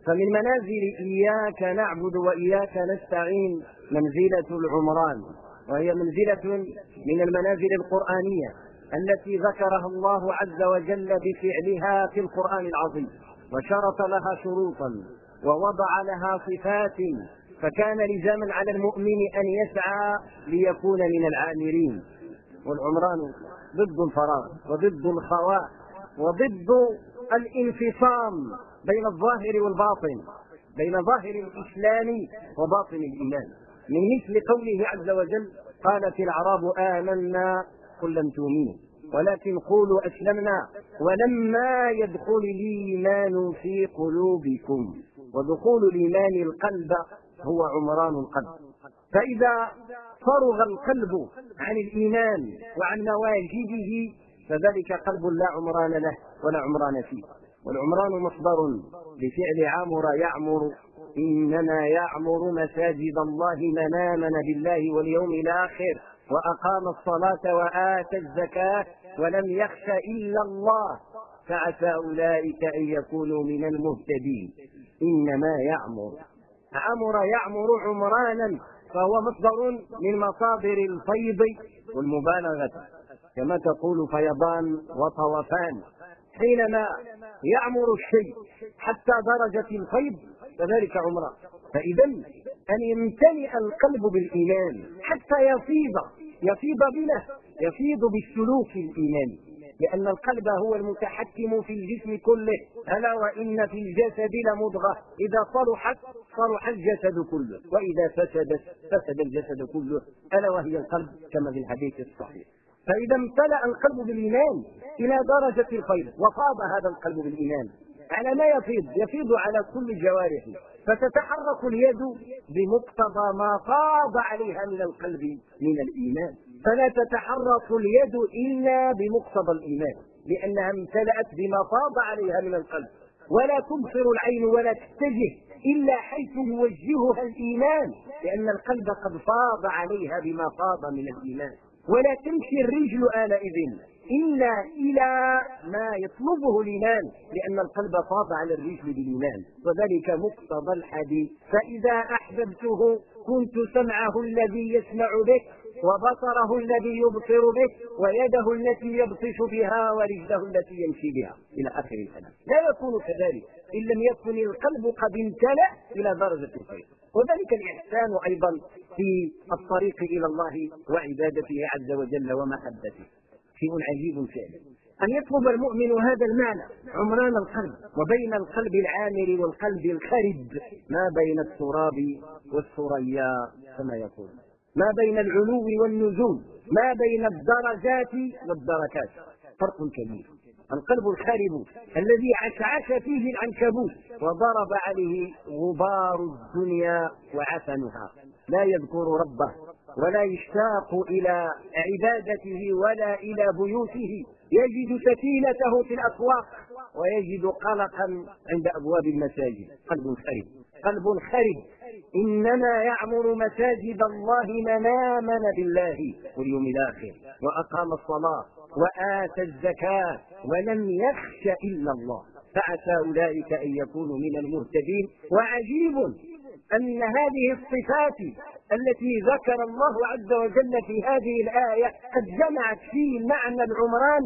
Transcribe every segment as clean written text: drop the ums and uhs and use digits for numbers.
فمن منازل إياك نعبد وإياك نستعين منزلة العمران، وهي منزلة من المنازل القرآنية التي ذكرها الله عز وجل بفعلها في القرآن العظيم، وشرط لها شروطا ووضع لها صفات، فكان لزاما على المؤمن أن يسعى ليكون من العامرين. والعمران ضد الفراغ وضد الخواء وضد الانفصام بين الظاهر والباطن، بين ظاهر الإسلام وباطن الإيمان، من مثل قوله عز وجل: قالت الأعراب آمنا قل لم تؤمنوا ولكن قولوا أسلمنا ولما يدخل الإيمان في قلوبكم. ودخول الإيمان القلب هو عمران القلب. فإذا فرغ القلب عن الإيمان وعن مواجبه فذلك قلب لا عمران له ولا عمران فيه. والعمران مصدر لفعل عمر يعمر، إنما يعمر مساجد الله من آمن بالله واليوم الآخر وأقام الصلاة وآتى الزكاة ولم يخش إلا الله فعسى أولئك أن يكونوا من المهتدين. إنما عمر يعمر عمرانا، فهو مصدر من مصادر الفيض والمبالغة، كما تقول فيضان وطوفان. حينما يعمر الشيء حتى درجة الفيض فذلك عمران. فإذا أن يمتلئ القلب بالإيمان حتى يفيض بنا، يفيض بالسلوك الإيماني، لأن القلب هو المتحكم في الجسم كله. ألا وإن في الجسد لمضغة إذا صلحت صلح الجسد كله وإذا فسدت فسد الجسد كله، ألا وهي القلب كما في الحديث الصحيح. فإذا امتلأ القلب بالإيمان إلى درجة الفيض وفاض هذا القلب بالإيمان على ما يفيض على كل الجوارح، فتتحرك اليد بمقتضى ما فاض عليها من القلب من الإيمان، فلا تتحرك اليد إلا بمقتضى الإيمان لأنها امتلأت بما فاض عليها من القلب. ولا تبصر العين ولا تتجه إلا حيث يوجهها الإيمان، لأن القلب قد فاض عليها بما فاض من الإيمان. ولا تمشي الرجل آنئذ إلا إلى ما يطلبه الإيمان، لأن القلب فاض على الرجل بالإيمان، وذلك مقتضى الحديث: فإذا أحببته كنت سمعه الذي يسمع به وبصره الذي يبصر به ويده التي يبطش بها ورجله التي يمشي بها، إلى آخر الكلام. لا يكون كذلك إن لم يكن القلب قد امتلأ إلى درجة الخير. وذلك الإحسان أيضا في الطريق إلى الله وعبادته عز وجل ومحبته شيء عجيب فعلا، أن يطلب المؤمن هذا المعنى عمران القلب. وبين القلب العامر والقلب الخرب ما بين التراب والثريا كما يقول، ما بين العلو والنزول، ما بين الدرجات والدركات، فرق كبير. القلب الخارب الذي عشعش فيه العنكبوت وضرب عليه غبار الدنيا وعفنها، لا يذكر ربه ولا يشتاق إلى عبادته ولا إلى بيوته، يجد سكينته في الأسواق ويجد قلقا عند أبواب المساجد. قلب خرب. إنما يعمر مساجد الله من آمن بالله واليوم الآخر وأقام الصلاة وآتى الزكاة ولم يخش إلا الله فعسى أولئك أن يكونوا من المهتدين. وعجيب أن هذه الصفات التي ذكر الله عز وجل في هذه الآية قد جمعت في معنى العمران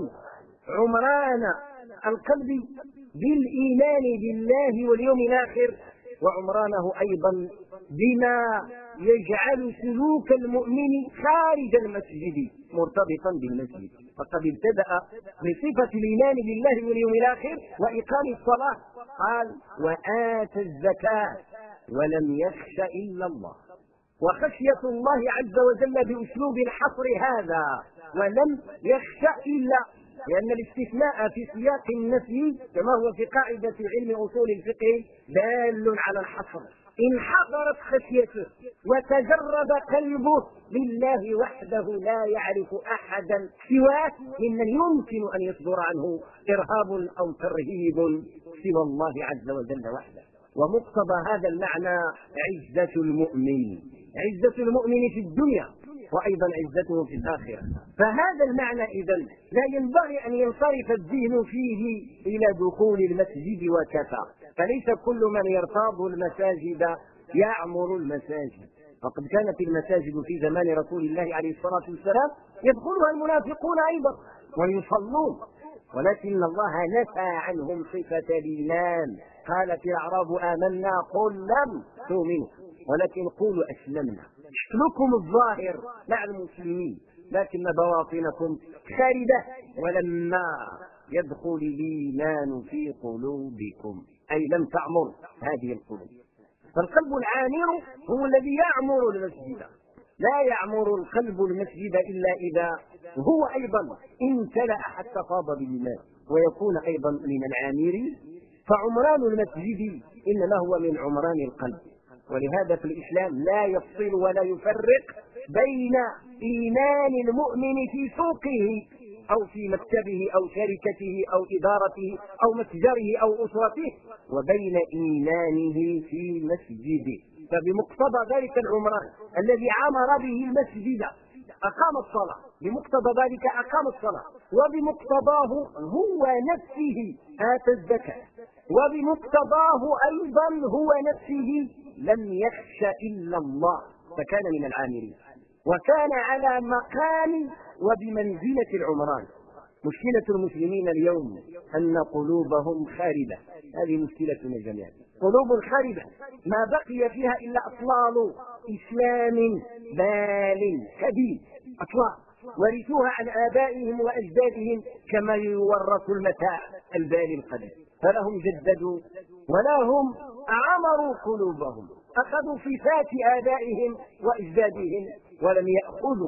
عمران القلب بالإيمان بالله واليوم الآخر، وعمرانه أيضا بما يجعل سلوك المؤمن خارج المسجد مرتبطا بالمسجد. فقد ابتدأ بصفة الإيمان بالله واليوم الآخر وإقام الصلاة، قال وآتى الزكاة ولم يخش إلا الله. وخشية الله عز وجل بأسلوب الحصر هذا ولم يخش إلا، لأن الاستثناء في سياق النفي كما هو في قاعدة علم أصول الفقه دال على الحصر. إن حضرت خشيته وتجرد قلبه لله وحده لا يعرف أحدا سواه ممن يمكن أن يصدر عنه إرهاب أو ترهيب سوى الله عز وجل وحده. ومقتضى هذا المعنى عزة المؤمن في الدنيا وأيضا عزته في الآخرة. فهذا المعنى إذن لا ينبغي أن ينصرف الذهن فيه إلى دخول المسجد وكفى. فليس كل من يرتاض المساجد يعمر المساجد. وقد كانت المساجد في زمان رسول الله عليه الصلاة والسلام يدخلها المنافقون أيضا ويصلون، ولكن الله نفى عنهم صفة الإيمان. قالت الأعراب آمنا قل لم تؤمنوا ولكن قولوا أسلمنا. شكلكم الظاهر مع المسلمين لكن بواطنكم خاربة، ولما يدخل الإيمان في قلوبكم أي لم تعمر هذه القلوب. فالقلب العامر هو الذي يعمر المسجد، لا يعمر القلب المسجد إلا إذا هو أيضا امتلأ حتى فاض بالإيمان ويكون أيضا من العامرين. فعمران المسجد إنما هو من عمران القلب. ولهذا في الإسلام لا يفصل ولا يفرق بين إيمان المؤمن في سوقه أو في مكتبه أو شركته أو إدارته أو متجره أو أسرته وبين إيمانه في مسجده. فبمقتضى ذلك العمران الذي عمر به المسجد أقام الصلاة، بمقتضى ذلك أقام الصلاة، وبمقتضاه هو نفسه آتى الزكاة، وبمقتضاه أيضا هو نفسه لم يخش إلا الله فكان من العامرين وكان على مقام وبمنزلة العمران. مشكلة المسلمين اليوم أن قلوبهم خاربة، هذه مشكلتنا جميعا، قلوب خاربة ما بقي فيها إلا أطلال إسلام بال كبير، أطلال ورثوها عن آبائهم وأجدادهم كما يورث المتاع البال القديم. فلهم جددوا ولهم عمروا قلوبهم، أخذوا صفات آبائهم وأجدادهم ولم يأخذوا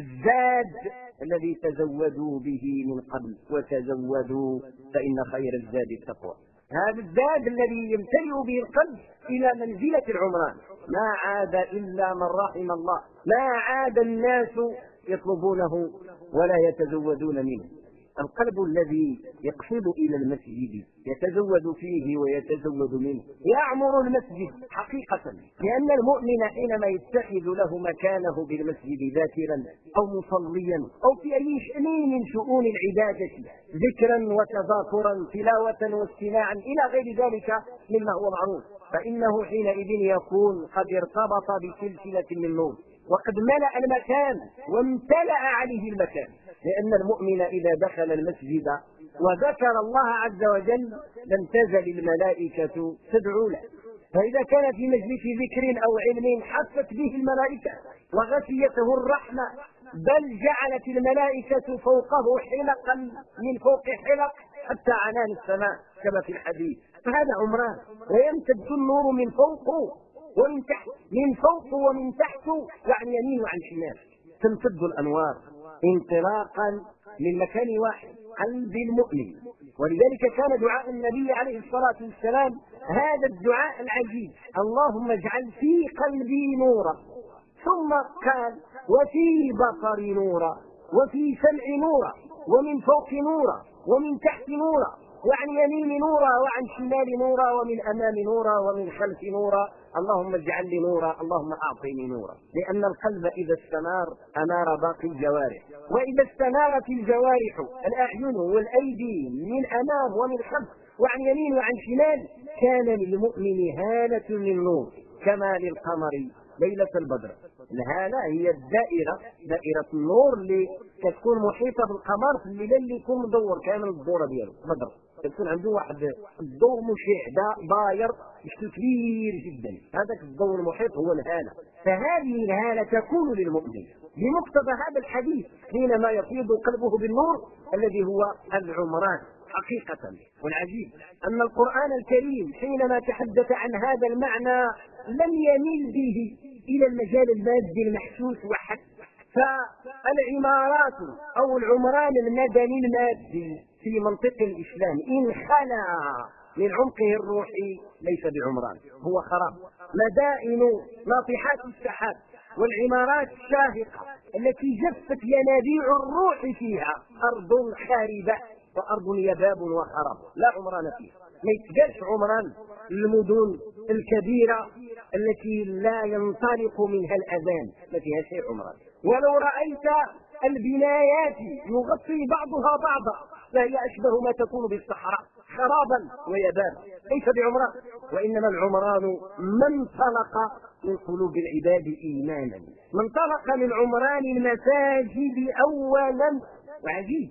الزاد الذي تزودوا به من قبل، وتزودوا فإن خير الزاد التقوى. هذا الزاد الذي يمتلئ به القلب إلى منزلة العمران ما عاد إلا من رحم الله، ما عاد الناس يطلبونه ولا يتزودون منه. القلب الذي يقصد إلى المسجد يتزود فيه ويتزود منه يعمر المسجد حقيقة، لأن المؤمن حينما يتخذ له مكانه بالمسجد ذاكرا أو مصليا أو في أي شأن من شؤون العبادة ذكرا وتذاكرا تلاوة واستماعا إلى غير ذلك مما هو معروف، فإنه حينئذ يكون قد ارتبط بسلسلة من نور وقد ملأ المكان وامتلأ عليه المكان. لأن المؤمن إذا دخل المسجد وذكر الله عز وجل لم تزل الملائكة تدعو له، فإذا كان في مجلس ذكر أو علم حفت به الملائكة وغشيته الرحمة، بل جعلت الملائكة فوقه حلقا من فوق حلق حتى عنان السماء كما في الحديث. فهذا عمران، ويمتد النور من فوق ومن تحت، من فوق ومن تحت وعن يمين وعن شمال، تمتد الأنوار انطلاقا من مكان واحد قلب المؤمن. ولذلك كان دعاء النبي عليه الصلاة والسلام هذا الدعاء العجيب: اللهم اجعل في قلبي نورا، ثم قال وفي بصري نورا، وفي سمعي نورا، ومن فوق نورا، ومن تحت نورا، وعن يمين نورا، وعن شمال نورا، ومن أمام نورا، ومن خلف نورا، اللهم اجعل لي نورا، اللهم أعطني نورا. لأن القلب إذا استنار أنار باقي الجوارح، وإذا استنارت الجوارح الأعين والأيدي من أمام ومن خلف وعن يمين وعن شمال كان للمؤمن هالة من نور كما للقمر ليلة البدر. الهالة هي الدائرة، دائرة النور اللي تكون محيطة بالقمر في الليل اللي يكون مدور كامل الدورة ديالو بدر، تكون عنده واحد الضوء مشع ضاير كبير جدا، هذاك الضوء المحيط هو الهالة. فهذه الهالة تكون للمؤمن بمقتضى هذا الحديث حينما يفيض قلبه بالنور الذي هو العمران حقيقة. والعجيب أن القرآن الكريم حينما تحدث عن هذا المعنى لم يميل به إلى المجال المادي المحسوس وحد. فالعمارات أو العمران المدني المادي في منطق الإسلام إن خلا من عمقه الروحي ليس بعمران، هو خراب. مدائن ناطحات السحاب والعمارات الشاهقة التي جفت ينابيع الروح فيها أرض خاربة وأرض يباب وخراب لا عمران فيها. ما يتقالش عمران المدن الكبيرة التي لا ينطلق منها الأذان، ما فيها شيء عمران. ولو رأيت البنايات يغطي بعضها بعضا فهي أشبه ما تكون بالصحراء خرابا ويبابا، ليس بعمران، وإنما العمران ما انطلق من قلوب العباد إيمانا، من انطلق من عمران المساجد أولا. وعجيب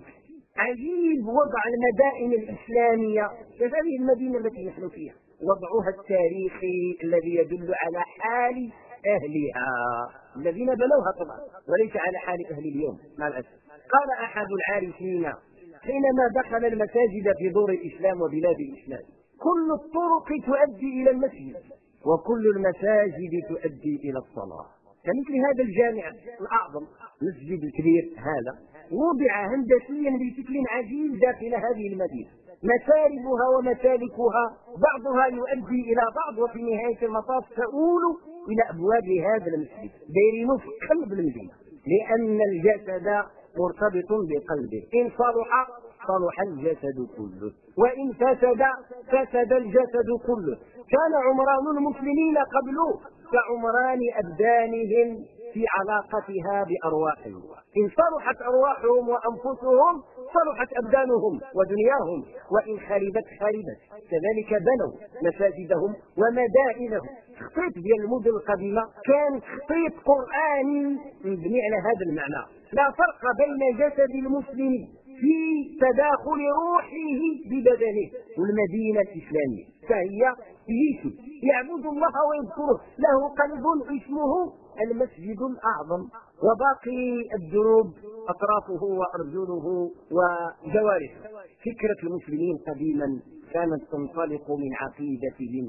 عجيب وضع المدائن الإسلامية كهذه المدينة التي نحن فيها، وضعها التاريخي الذي يدل على حال أهلها الذين بنوها طبعا، وليس على حال أهل اليوم مع الأسف. قال أحد العارفين حينما دخل المساجد في دور الإسلام وبلاد الإسلام: كل الطرق تؤدي إلى المسجد وكل المساجد تؤدي إلى الصلاة. كمثل هذا الجامع الأعظم، مسجد الكبير هذا، وضع هندسيا بشكل عجيب داخل هذه المدينة، مساربها ومسالكها بعضها يؤدي إلى بعض، وفي نهاية المطاف تؤول إلى أبواب هذا المسجد دايرين في قلب المدينة، لأن الجسد مرتبط بقلبه، إن صلح صلح الجسد كله، وإن فسد فسد الجسد كله. كان عمران المسلمين قبل كعمران أبدانهم في علاقتها بأرواحهم، إن صلحت أرواحهم وأنفسهم صلحت أبدانهم ودنياهم، وإن خربت خربت. كذلك بنوا مساجدهم ومدائنهم. خطيط ديال المدن القديمة كان خطيط قرآني مبني على هذا المعنى. لا فرق بين جسد المسلم في تداخل روحه ببدنه، والمدينة الإسلامية فهي يسوع يعبد الله ويذكره، له قلب اسمه المسجد الأعظم، وباقي الدروب أطرافه وأرجله وجوارحه. فكرة المسلمين قديما كانت تنطلق من عقيدتهم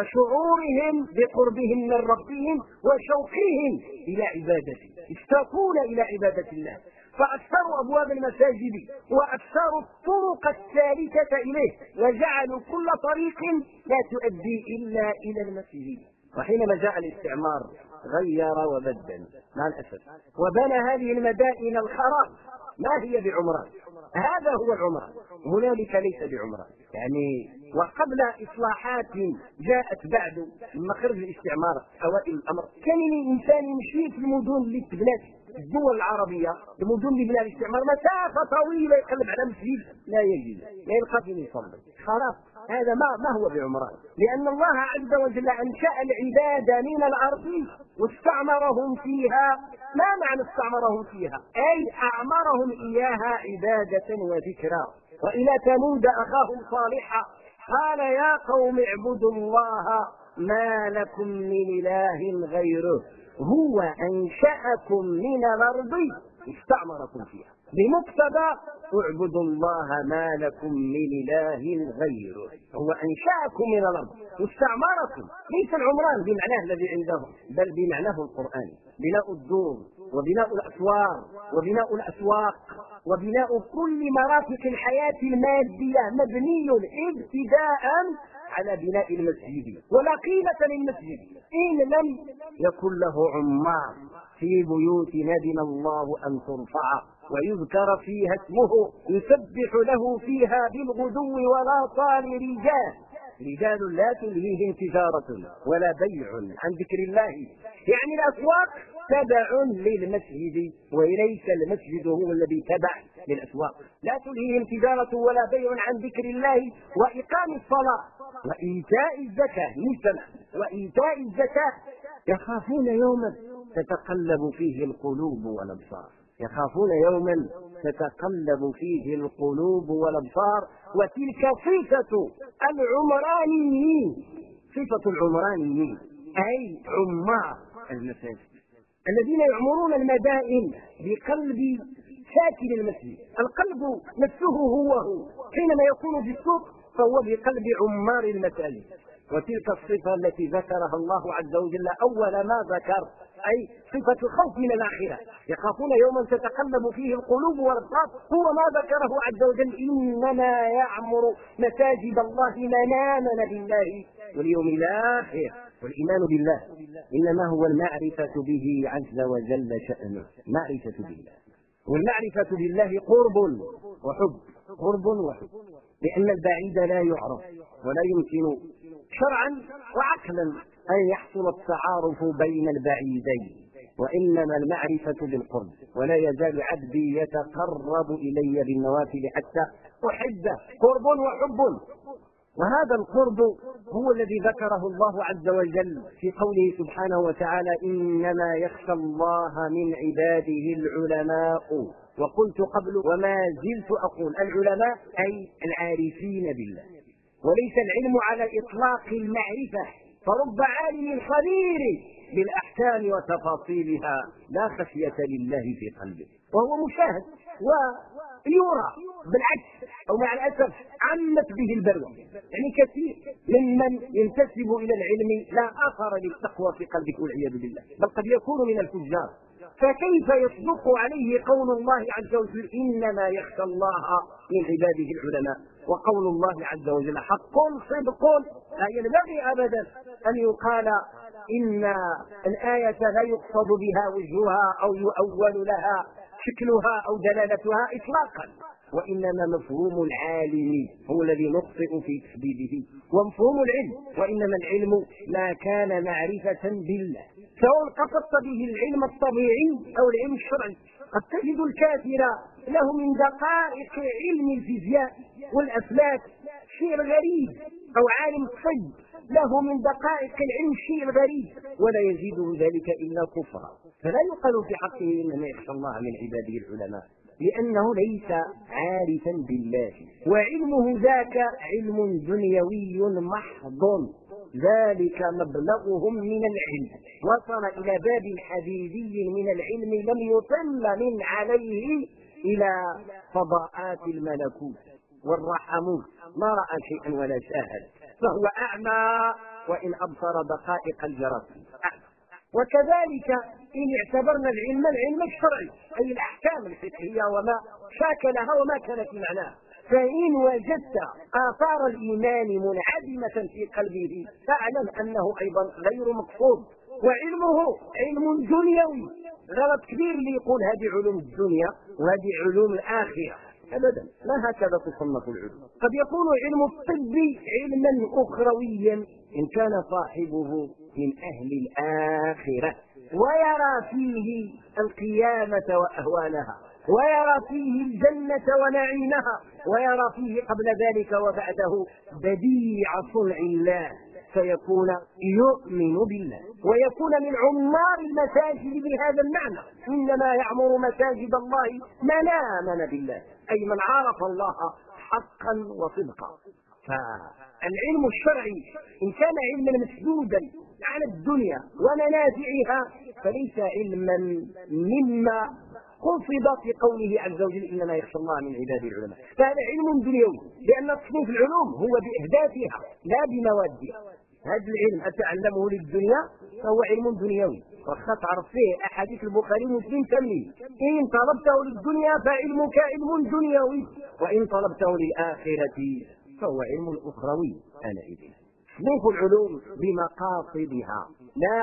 وشعورهم بقربهم من ربهم وشوقهم إلى عبادته، يشتاقون إلى عبادة الله، فأكثروا أبواب المساجد وأكثروا الطرق السالكة إليه، وجعلوا كل طريق لا تؤدي إلا إلى المسجد. وحينما جاء الاستعمار غير وبدل مع الأسف، وبنى هذه المدائن الخراب. ما هي بعمران؟ هذا هو العمران، هنالك ليس بعمران يعني. وقبل إصلاحات جاءت بعد لما خرج الاستعمار أوائل الأمر، كان الإنسان يمشي في المدن اللي تبنات الدول العربية، المدن اللي بناها الاستعمار مسافة طويلة يقلب على مسجد لا يجد، لا يلقى فين يصلي. خلاص هذا ما هو بعمران، لأن الله عز وجل أنشأ العباد من الأرض واستعمرهم فيها. ما معنى استعمرهم فيها؟ أي أعمرهم إياها عبادة وذكرى. وإلى ثمود أخاهم صالحا قال يا قوم اعبدوا الله ما لكم من إله غيره هو أنشأكم من الأرض استعمركم فيها، بمقتضى اعبدوا الله ما لكم من إله غيره. هو أنشأكم من الأرض واستعمركم، ليس العمران بمعناه الذي عندهم، بل بمعناه القرآني. بناء الدور وبناء الأسوار وبناء الأسواق وبناء كل مرافق الحياة المادية مبني ابتداء على بناء المسجد، ولا قيمة للمسجد إن لم يكن له عمار. في بيوت نذن الله أن ترفع ويذكر فيها اسمه يسبح له فيها بالغدو والآصال رجال لا تلهيهم تجارة ولا بيع عن ذكر الله. يعني الأسواق تبع للمسجد وليس المسجد هو الذي تبع للأسواق. لا تلهيهم تجارة ولا بيع عن ذكر الله وإقام الصلاة وإيتاء الزكاة وإيتاء الزكاة يخافون يوما تتقلب فيه القلوب والأبصار. يخافون يوما تتقلب فيه القلوب والأبصار. وتلك صفة العمرانيين، صفة العمرانيين أي عمار المساجد الذين يعمرون المدائن بقلب ساكن المسجد. القلب نفسه هو حينما يكون في السوق فهو بقلب عمار المساجد. وتلك الصفة التي ذكرها الله عز وجل أول ما ذكر أي صفة الخوف من الآخرة. يخافون يوما تتقلب فيه القلوب والأبصار، هو ما ذكره عز وجل إنما يعمر مساجد الله من آمن بالله واليوم الآخر. والإيمان بالله إنما هو المعرفة به عز وجل شأنه، معرفة بالله. والمعرفة بالله قرب وحب، لأن البعيد لا يعرف ولا يمكن شرعا وعقلا أن يحصل التعارف بين البعيدين. وإنما المعرفة بالقرب، ولا يزال عبدي يتقرب إلي بالنوافل حتى أحبه، قرب وحب. وهذا القرب هو الذي ذكره الله عز وجل في قوله سبحانه وتعالى: إنما يخشى الله من عباده العلماء. وقلت قبل وما زلت أقول العلماء أي العارفين بالله، وليس العلم على إطلاق المعرفة، فرب عالم خبير بالأحكام وتفاصيلها لا خشية لله في قلبه، وهو مشاهد ويرى. بالعكس أو مع الأسف عمت به البلوى، يعني كثير ممن ينتسب إلى العلم لا أثر للتقوى في قلبه والعياذ بالله، بل قد يكون من الفجار. فكيف يصدق عليه قول الله عز وجل: إنما يخشى الله من عباده العلماء، وقول الله عز وجل حق صدق. لا ينبغي أبدا أن يقال إن الآية لا يقصد بها وجهها أو يؤول لها شكلها أو دلالتها إطلاقا، وإنما مفهوم العالم هو الذي نخطئ في تحديده، ومفهوم العلم، وإنما العلم ما كان معرفة بالله، سواء قصدت به العلم الطبيعي أو العلم الشرعي. قد تجد الكافر له من دقائق علم الفيزياء والأفلاك شيء غريب، أو عالم الطب له من دقائق العلم شيء غريب، ولا يزيده ذلك إلا كفرا. فلا يقال في حقه إنما يخشى الله من عباده العلماء، لأنه ليس عارفا بالله، وعلمه ذاك علم دنيوي محض، ذلك مبلغهم من العلم، وصل إلى باب حديدي من العلم لم يطل من عليه إلى فضاءات الملكوت والرحموت، ما رأى شيئا ولا شاهد، فهو أعمى وإن أبصر دقائق الجراثيم. وكذلك إن اعتبرنا العلم الشرعي أي الأحكام الفقهية وما شاكلها وما كان في معناه، فإن وجدت آثار الإيمان منعدمة في قلبه فاعلم أنه أيضا غير مقصود، وعلمه علم دنيوي. غلط كبير اللي يقول هذه علوم الدنيا وهذه علوم الآخرة، أبدا، لا هكذا تصنف العلوم. قد يكون علم الطب علما أخرويا إن كان صاحبه من أهل الآخرة، ويرى فيه القيامة وأهوالها، ويرى فيه الجنة ونعيمها، ويرى فيه قبل ذلك وبعده بديع صنع الله، فيكون يؤمن بالله ويكون من عمار المساجد بهذا المعنى. إنما يعمر مساجد الله من آمن بالله، أي من عرف الله حقا وصدقا. فالعلم الشرعي إن كان علما مسدودا على الدنيا ومنافعها فليس علما مما قصد في قوله عز وجل: إنما يخشى الله من عباده العلماء. فهذا علم دنيوي، لأن تصنيف العلوم هو بإهدافها لا بموادها. هذا العلم أتعلمه للدنيا فهو علم دنيوي، وقد تعرف فيه أحاديث البخاري ومسلم تملي: إن طلبته للدنيا فعلمك علم دنيوي، وإن طلبته للآخرة فهو علم أخروي. أنئذ تصنيف العلوم بمقاصدها لا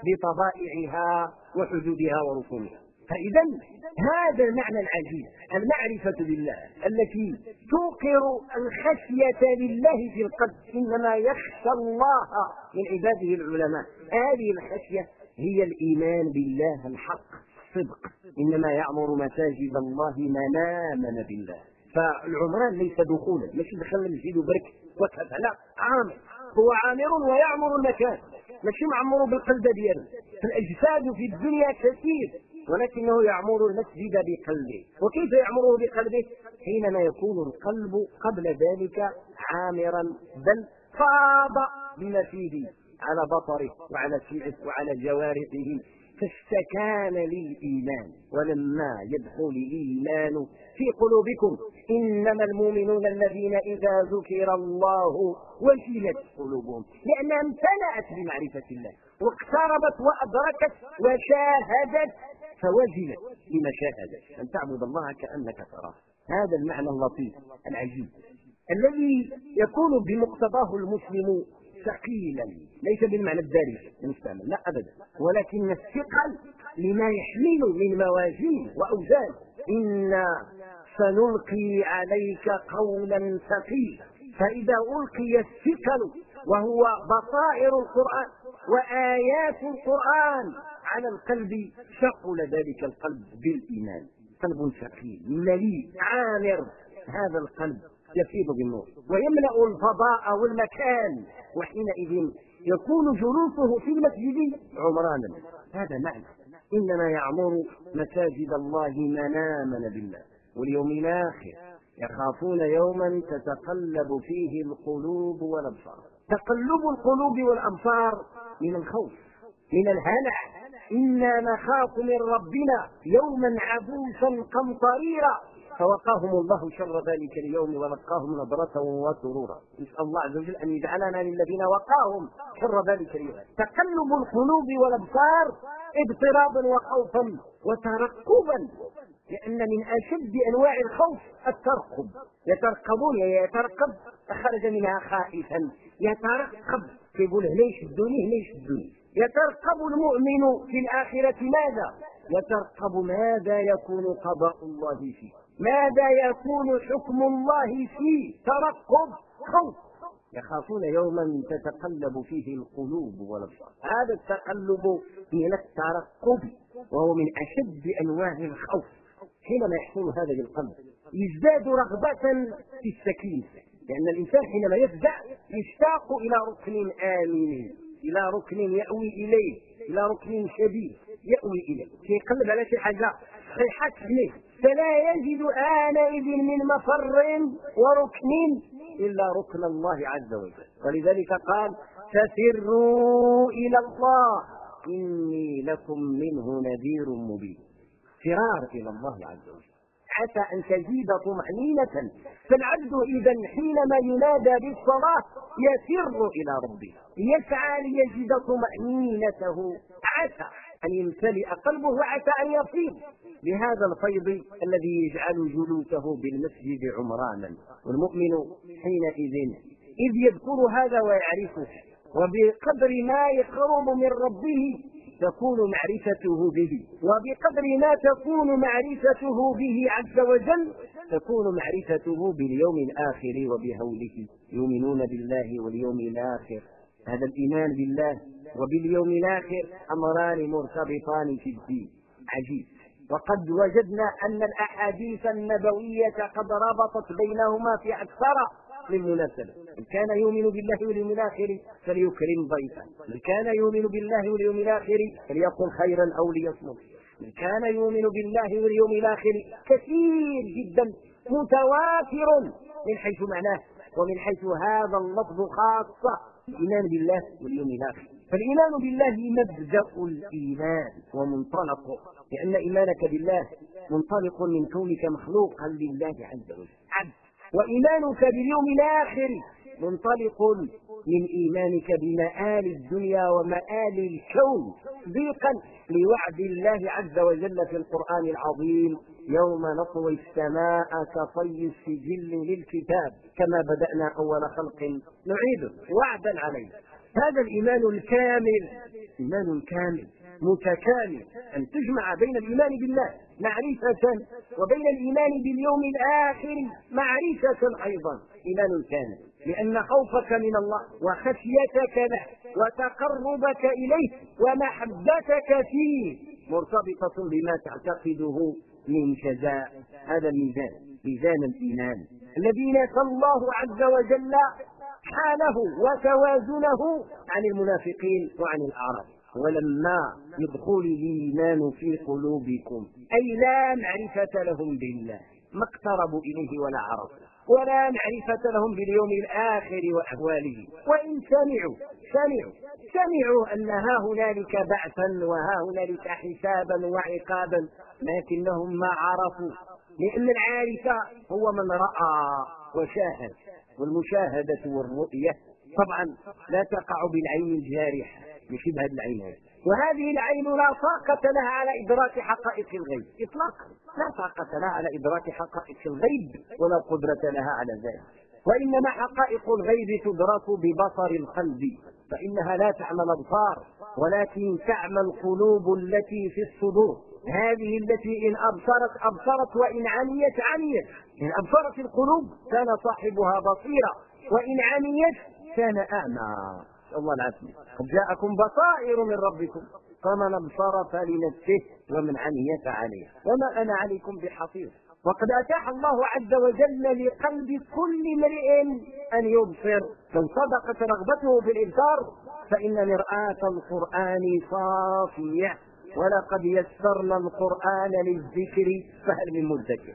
بطبائعها وحدودها ورسومها. فإذا هذا المعنى العجيب، المعرفة بالله التي توقر الخشية لله في القلب، إنما يخشى الله من عباده العلماء. هذه الخشية هي الإيمان بالله الحق صدق. إنما يعمر مساجد الله من آمن بالله. فالعمران ليس دخولا، مش دخل المسجد وبرك وكذا، لا، عامر، هو عامر ويعمر المكان، ماشي معمر بالقلب ديالو. فالأجساد في الدنيا كثير، ولكنه يعمر المسجد بقلبه. وكيف يعمره بقلبه؟ حينما يكون القلب قبل ذلك عامرا، بل فاض بما فيه على بصره وعلى سمعه وعلى جوارحه، فاستكان للإيمان. ولما يدخل الإيمان في قلوبكم إنما المؤمنون الذين إذا ذكر الله وجلت قلوبهم، لأنها امتلأت بمعرفة الله واقتربت وأدركت وشاهدت فوجلت لما شاهدت، أن تعبد الله كأنك تراه. هذا المعنى اللطيف العجيب الذي يكون بمقتضاه المسلم ثقيلا، ليس بالمعنى الدارج المستعمل، لا أبدا، ولكن الثقل لما يحمل من موازين وأوزان. إنا سنلقي عليك قولا ثقيلا. فإذا ألقي الثقل وهو بصائر القرآن وآيات القرآن على القلب شغل ذلك القلب بالإيمان، قلب ثقيل مليء عامر، هذا القلب يفيض بالنور ويملأ الفضاء والمكان، وحينئذ يكون جلوسه في المسجد عمرانا. هذا معنى إنما يعمر مساجد الله من آمن بالله واليوم الآخر يخافون يوما تتقلب فيه القلوب والأبصار. تقلب القلوب والأبصار من الخوف، من الهلع. إنا نخاف من ربنا يوما عبوسا قمطريرا فوقاهم الله شر ذلك اليوم ولقاهم نضرة وسرورا. نسأل الله عز وجل أن يجعلنا للذين وقاهم شر ذلك اليوم. تقلب القلوب والأبصار اضطرابا وخوفا وترقبا، لأن من أشد أنواع الخوف الترقب. يترقبون، يترقب خرج منها خائفا، يترقب يقول ليش الدنيا ليش الدنيا. يترقب المؤمن في الآخرة ماذا؟ يترقب ماذا يكون قضاء الله فيه، ماذا يكون حكم الله فيه. ترقب خوف. يخافون يوما تتقلب فيه القلوب والابصار. هذا التقلب من الترقب وهو من اشد انواع الخوف. حينما يحصل هذا للقلب يزداد رغبة في السكينة، لأن الإنسان حينما يفزع يشتاق إلى ركن آمن، إلى ركن يأوي إليه، إلى ركن شديد يأوي إليه. يقلب على شي حاجة صحيحة عليه، فلا يجد آنئذ من مفر وركن إلا ركن الله عز وجل. ولذلك قال فسروا إلى الله إني لكم منه نذير مبين. فرار إلى الله عز وجل عسى أن تزيد طمأنينة. فالعبد إذا حينما ينادى بالصلاة يفر إلى ربه، يسعى ليجد طمأنينته، عسى أن يمتلئ قلبه وعسى أن يفيض بهذا الفيض الذي يجعل جلوسه بالمسجد عمرانا. والمؤمن حينئذ إذ يذكر هذا ويعرفه، وبقدر ما يقرب من ربه تكون معرفته به، وبقدر ما تكون معرفته به عز وجل تكون معرفته باليوم الآخر وبهوله. يؤمنون بالله واليوم الآخر. هذا الإيمان بالله وباليوم الآخر أمران مرتبطان في الدين. عجيب. وقد وجدنا أن الأحاديث النبوية قد ربطت بينهما في أكثر من مناسبة. من كان يؤمن بالله واليوم الآخر فليكرم ضيفا، من كان يؤمن بالله واليوم الآخر فليقل خيرا أو ليصمت، من كان يؤمن بالله واليوم الآخر كثير جدا متواتر من حيث معناه ومن حيث هذا اللفظ خاصة. الإيمان بالله واليوم الآخر. فالإيمان بالله مبدأ الإيمان ومنطلقه، لأن إيمانك بالله منطلق من كونك مخلوقا لله عز وجل عبد، وإيمانك باليوم الآخر منطلق من إيمانك بمآل الدنيا ومآل الكون، تصديقا لوعد الله عز وجل في القرآن العظيم يوم نطوي السماء كطي السجل للكتاب كما بدأنا أول خلق نعيده وعدا عليه. هذا الإيمان الكامل إيمان كامل متكامل، أن تجمع بين الإيمان بالله معرفة وبين الإيمان باليوم الآخر معرفة أيضا. إيمان كامل، لأن خوفك من الله وخشيتك له وتقربك إليه ومحبتك فيه مرتبطة بما تعتقده من جزاء. هذا الميزان، ميزان الإيمان الذي نسى الله عز وجل حاله وتوازنه عن المنافقين وعن الأعراب. ولما يدخل الإيمان في قلوبكم أي لا معرفة لهم بالله، ما اقتربوا إليه ولا عرفوا، ولا معرفة لهم باليوم الآخر وأحواله. وإن سمعوا أن ها هنالك بعثا وها هنالك حسابا وعقابا، لكنهم ما عرفوا، لأن العارف هو من رأى وشاهد، والمشاهدة والرؤية طبعا لا تقع بالعين الجارحة بشبه العين هذه، وهذه العين لا طاقة لها على إدراك حقائق الغيب إطلاقا، لا طاقة لها على إدراك حقائق الغيب ولا قدرة لها على ذلك. وإنما حقائق الغيب تدرك ببصر القلب، فإنها لا تعمى الأبصار ولكن تعمى القلوب التي في الصدور، هذه التي إن أبصرت وإن عميت. إن أبصرت القلوب كان صاحبها بصيرا، وإن عميت كان أعمى. الله العافية. قد جاءكم بصائر من ربكم فمن ابصر فلنفسه ومن عمي فعليه وما انا عليكم بحفيظ. وقد اتاح الله عز وجل لقلب كل امرئ ان يبصر. لو صدقت رغبته في الابصار فان مرآة القرآن صافية. ولقد يسرنا القرآن للذكر فهل من مدكر.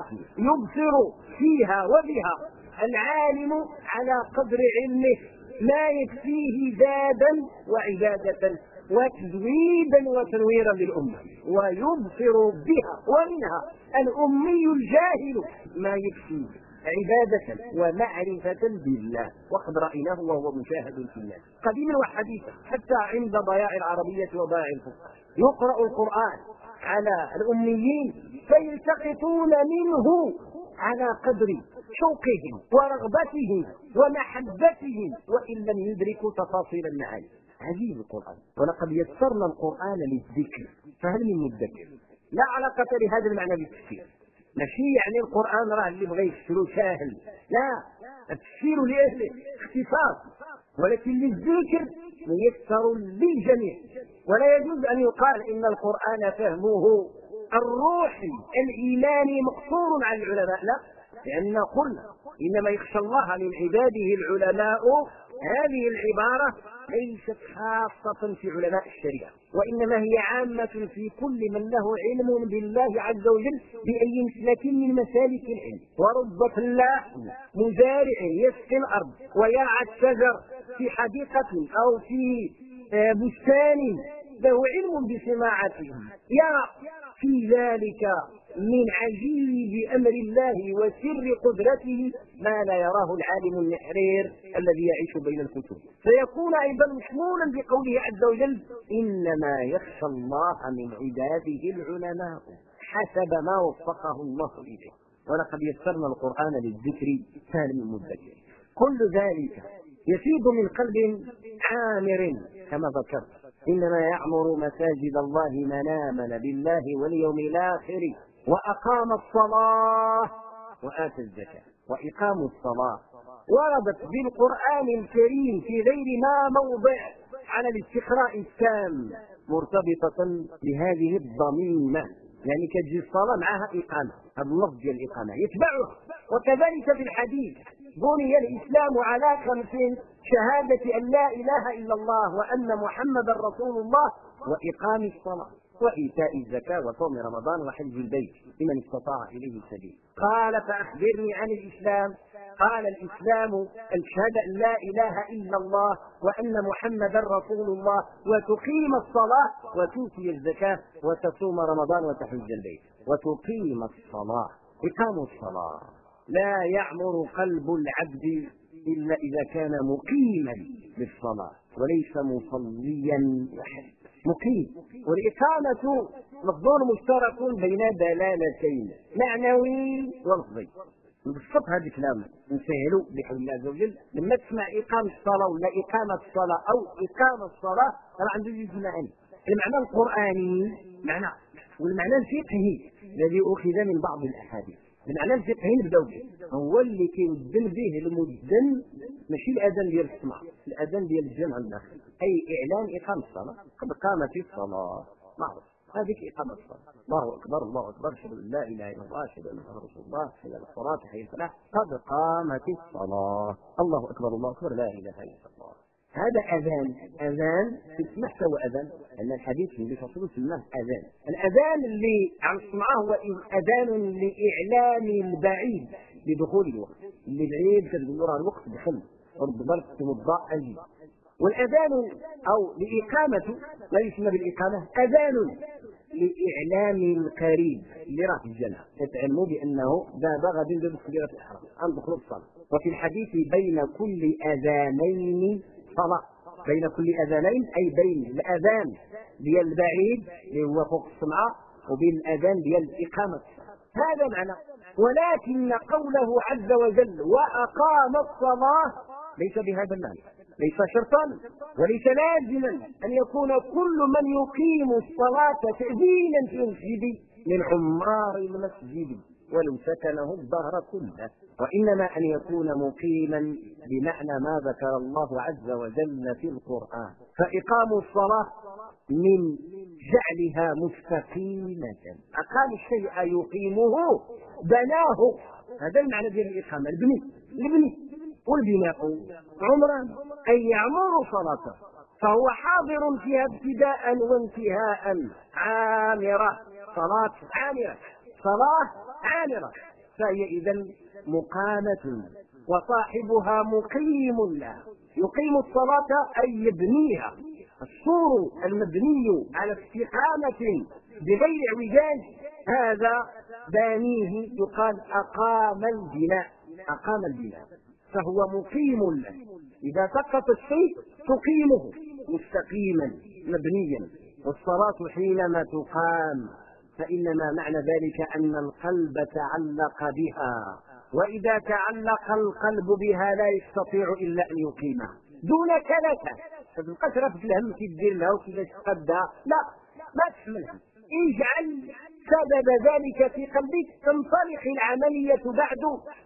يبصر فيها وبها العالم على قدر علمه ما يكفيه زادا وعبادة وتزويدا وتنويرا للأمة، ويبصر بها ومنها الأمي الجاهل ما يكفيه عبادة ومعرفة بالله، وقد رأيناه وهو مشاهد في الناس قديما وحديثا حتى عند ضياع العربية وضياع الفصحى. يقرأ القرآن على الأميين فيلتقطون منه على قدر شوقهم ورغبتهم ومحبتهم وإن لم يدركوا تفاصيل المعاني. عجيب القرآن. ولقد يسرنا القرآن للذكر فهل من مدكر. لا علاقة لهذا المعنى بالتفسير. ماشي يعني القرآن راه اللي بغى يفسروا ساهل، لا، التفسير لأهله اختصاص، ولكن للذكر ميسر للجميع. ولا يجوز أن يقال إن القرآن فهمه الروحي الإيماني مقصور على العلماء، لا، لأن قلنا إنما يخشى الله من عباده العلماء. هذه العبارة ليست خاصة في علماء الشريعة، وإنما هي عامة في كل من له علم بالله عز وجل بأي مسلك من مسالك العلم. ورب فلاح مزارع يسقي الأرض ويرعى الشجر في حديقة أو في بستان له علم بصناعته، يرى في ذلك من عجيب أمر الله وسر قدرته ما لا يراه العالم النحرير الذي يعيش بين الكتب. فيكون أيضا مشمولا بقوله عز وجل إنما يخشى الله من عباده العلماء حسب ما وفقه الله إليه. ولقد يسرنا القرآن للذكر فهل من مدكر. كل ذلك يفيض من قلب عامر كما ذكرت. إنما يعمر مساجد الله من آمن بالله واليوم الآخر وأقام الصلاة وآتى الزكاة. وإقام الصلاة وردت بالقرآن الكريم في غير ما موضع على الاستقراء التام مرتبطة بهذه الضميمة، يعني كتجي الصلاة معها إقامة، هذا اللفظ ديال الإقامة يتبعه. وكذلك في الحديث بني الإسلام على 5: شهادة أن لا إله إلا الله وأن محمدا رسول الله وإقام الصلاة وإيتاء الزكاة وصوم رمضان وحج البيت لمن استطاع إليه السبيل. قال فأخبرني عن الإسلام. قال الإسلام أن تشهد أن لا إله إلا الله وأن محمدا رسول الله وتقيم الصلاة وتؤتي الزكاة وتصوم رمضان وتحج البيت. وتقيم الصلاة، إقام الصلاة لا يعمر قلب العبد إلا إذا كان مقيما للصلاة وليس مصليا وحسب. مقيم. والإقامة مفضول مشترك بين دلالتين معنوي ولفظي. نبسط هذا الكلام نسهله بحول الله عز وجل. لما تسمع إقامة الصلاة ولا إقامة الصلاة أو إقامة الصلاة راه عنده جوج معاني. المعنى القرآني معنى، والمعنى الفقهي الذي أخذ من بعض الأحاديث. المعنى الفقهي نبداو به هو اللي كيودن به المدن، ماشي الأذان ديال السمع، الأذان ديال الجمع الداخل، أي إعلان إقامة الصلاة. قد قامت الصلاة، معروف هذيك إقامة الصلاة. الله أكبر الله أكبر، أشهد أن لا إله إلا الله، أشهد أن محمدا رسول الله، حي على الصلاة حي على الفلاح، قد قامت الصلاة، الله أكبر الله أكبر، لا إله إلا الله. هذا أذان. أذان تسمح سوى أذان أن الحديث اللي تصل سماه أذان. الأذان اللي عم نسمعه هو أذان لإعلام البعيد بدخول الوقت. اللي بعيد كتقول له الوقت دخل رد بالك توضأ أجي. والأذان أو لإقامة لا يسمى بالإقامة، أذان لإعلام القريب اللي راه في الجنة يتعلموا بأنه دابا غادي ندير تكبيرة الإحرام ندخلوا الصلاة. وفي الحديث بين كل أذانين صلاة. بين كل أذانين أي بين الأذان ديال البعيد اللي هو فوق السمعة وبين الأذان ديال الإقامة. هذا معنى. ولكن قوله عز وجل وأقام الصلاة ليس بهذا المعنى، ليس شرطا وليس لازما أن يكون كل من يقيم الصلاة تأذينا في المسجد من عمار المسجد ولو سكنه الدهر كله، وإنما أن يكون مقيما بمعنى ما ذكر الله عز وجل في القرآن. فإقام الصلاة من جعلها مستقيمة. أقام الشيء يقيمه بناه، هذا المعنى ديال الإقامة. البني والبناء عمران، أي يعمر صلاته، فهو حاضر فيها ابتداء وانتهاء. عامرة، صلاة عامرة، فهي إذن مقامة، وصاحبها مقيم لها. يقيم الصلاة أي يبنيها. السور المبني على استقامة بغير اعوجاج هذا بانيه يقال أقام البناء، فهو مقيم له. إذا سقط الشيء تقيمه مستقيما مبنيا. والصلاة حينما تقام فإنما معنى ذلك أن القلب تعلق بها، وإذا تعلق القلب بها لا يستطيع إلا أن يقيمها دون كلفة. فتبقى ترفد الهم كي دير لها وكيفاش تقدها، لا، ما تحملها. اجعل سبب ذلك في قلبك، تنطلق العملية بعد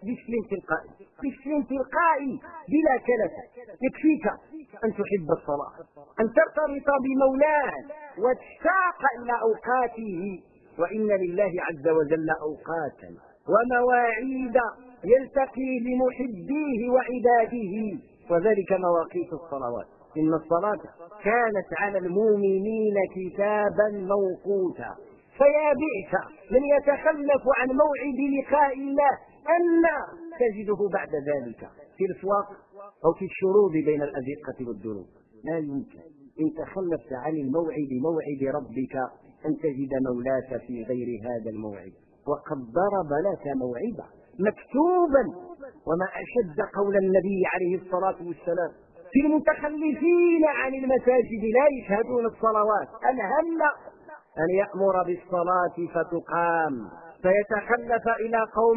بشكل تلقائي بلا كلفة. يكفيك أن تحب الصلاة، أن ترتبط بمولاه وتشتاق إلى أوقاته. وإن لله عز وجل أوقاتا ومواعيد يلتقي بمحبيه وعباده، وذلك مواقيت الصلوات. إن الصلاة كانت على المؤمنين كتابا موقوتا. فيا بئس من يتخلف عن موعد لقاء الله أن تجده بعد ذلك في الأسواق أو في الشروط بين الأزقة والدروب. لا يمكن إن تخلفت عن موعد ربك أن تجد مولاك في غير هذا الموعد، وقد ضرب لك موعدا مكتوبا. وما أشد قول النبي عليه الصلاة والسلام في المتخلفين عن المساجد لا يشهدون الصلوات، الهم أن يأمر بالصلاة فتقام، فيتخلف إلى قوم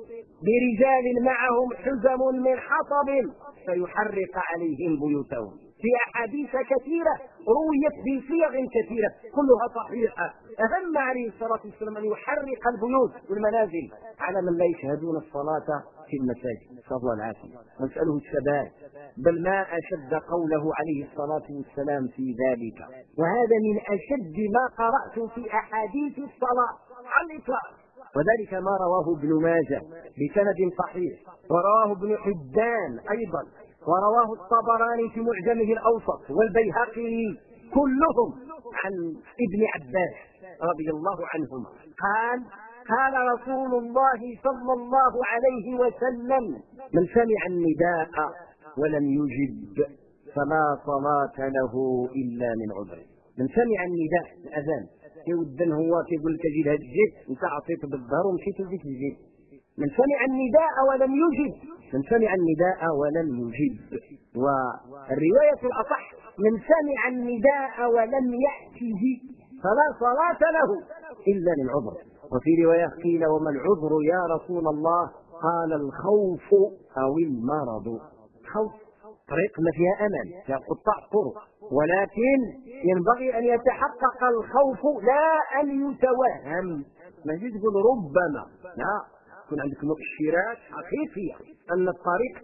برجال معهم حزم من حطب فيحرق عليهم بيوتهم. في أحاديث كثيرة رويت بصيغ كثيرة كلها صحيحة. أهم عليه الصلاة والسلام أن يحرق البيوت والمنازل على من لا يشهدون الصلاة في المساجد، نسأل الله العافية ونسأله الثبات. بل ما أشد قوله عليه الصلاة والسلام في ذلك، وهذا من أشد ما قرأت في أحاديث الصلاة على الإطلاق. وذلك ما رواه ابن ماجه بسند صحيح، ورواه ابن حبان أيضا، ورواه الطبراني في معجمه الأوسط، والبيهقي، كلهم عن ابن عباس رضي الله عنهما قال رسول الله صلى الله عليه وسلم: من سمع النداء ولم يجب فلا صلاة له إلا من عذر. من سمع النداء، الأذان يودن هو كيقول لك اجي لهاد الجهه، انت عطيت بالظهر ومشيت لديك الجهه. من سمع النداء ولم يجب، من سمع النداء ولم يجب. والرواية الأصح: من سمع النداء ولم يأته فلا صلاة له إلا من عذر. وفي رواية قيل: وما العذر يا رسول الله؟ قال: الخوف أو المرض. خوف طريق ما فيها أمان، فيها قطاع طرق، ولكن ينبغي أن يتحقق الخوف لا أن يتوهم. ما يجي تقول ربما، لا، يكون عندك مؤشرات حقيقية أن الطريق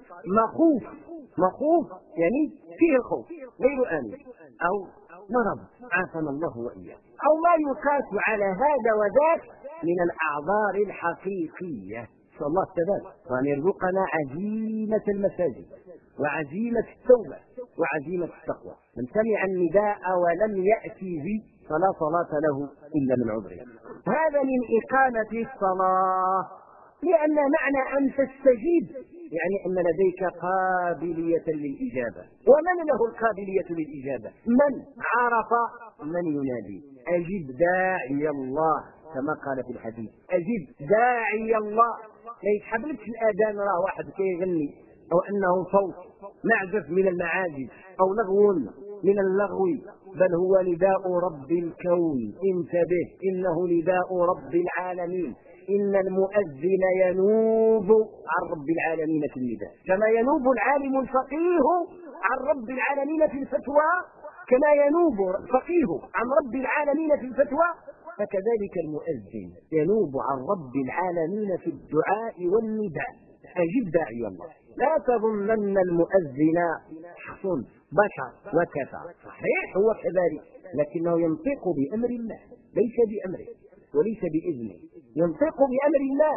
مخوف يعني فيه الخوف غير آمن، أو مرض عافانا الله وإياه، أو ما يقاس على هذا وذاك من الأعذار الحقيقية. نسأل الله الثبات وأن يرزقنا عزيمة المساجد وعزيمة التوبة وعزيمة التقوى. من سمع النداء ولم يأتي به فلا صلاة له إلا من عذره. هذا من إقامة الصلاة، لأن معنى أن تستجيب يعني أن لديك قابلية للإجابة. ومن له القابلية للإجابة؟ من عرف من ينادي. أجب داعي الله كما قال في الحديث: أجب داعي الله. لا يتحبلكش الأذان راه واحد كيغني، أو أنه صوت معزف من المعازف، أو لغو من اللغو، بل هو نداء رب الكون. انتبه، إنه نداء رب العالمين. إن المؤذن ينوب عن رب العالمين في النداء، كما ينوب العالم الفقيه عن رب العالمين في الفتوى، كما ينوب فقيه عن رب العالمين في الفتوى، فكذلك المؤذن ينوب عن رب العالمين في الدعاء والنداء. أجب داعي الله. لا تظنن المؤذن شخص بشر وكفى، صحيح هو كذلك، لكنه ينطق بأمر الله ليس بأمره وليس بإذنه، ينطق بأمر الله.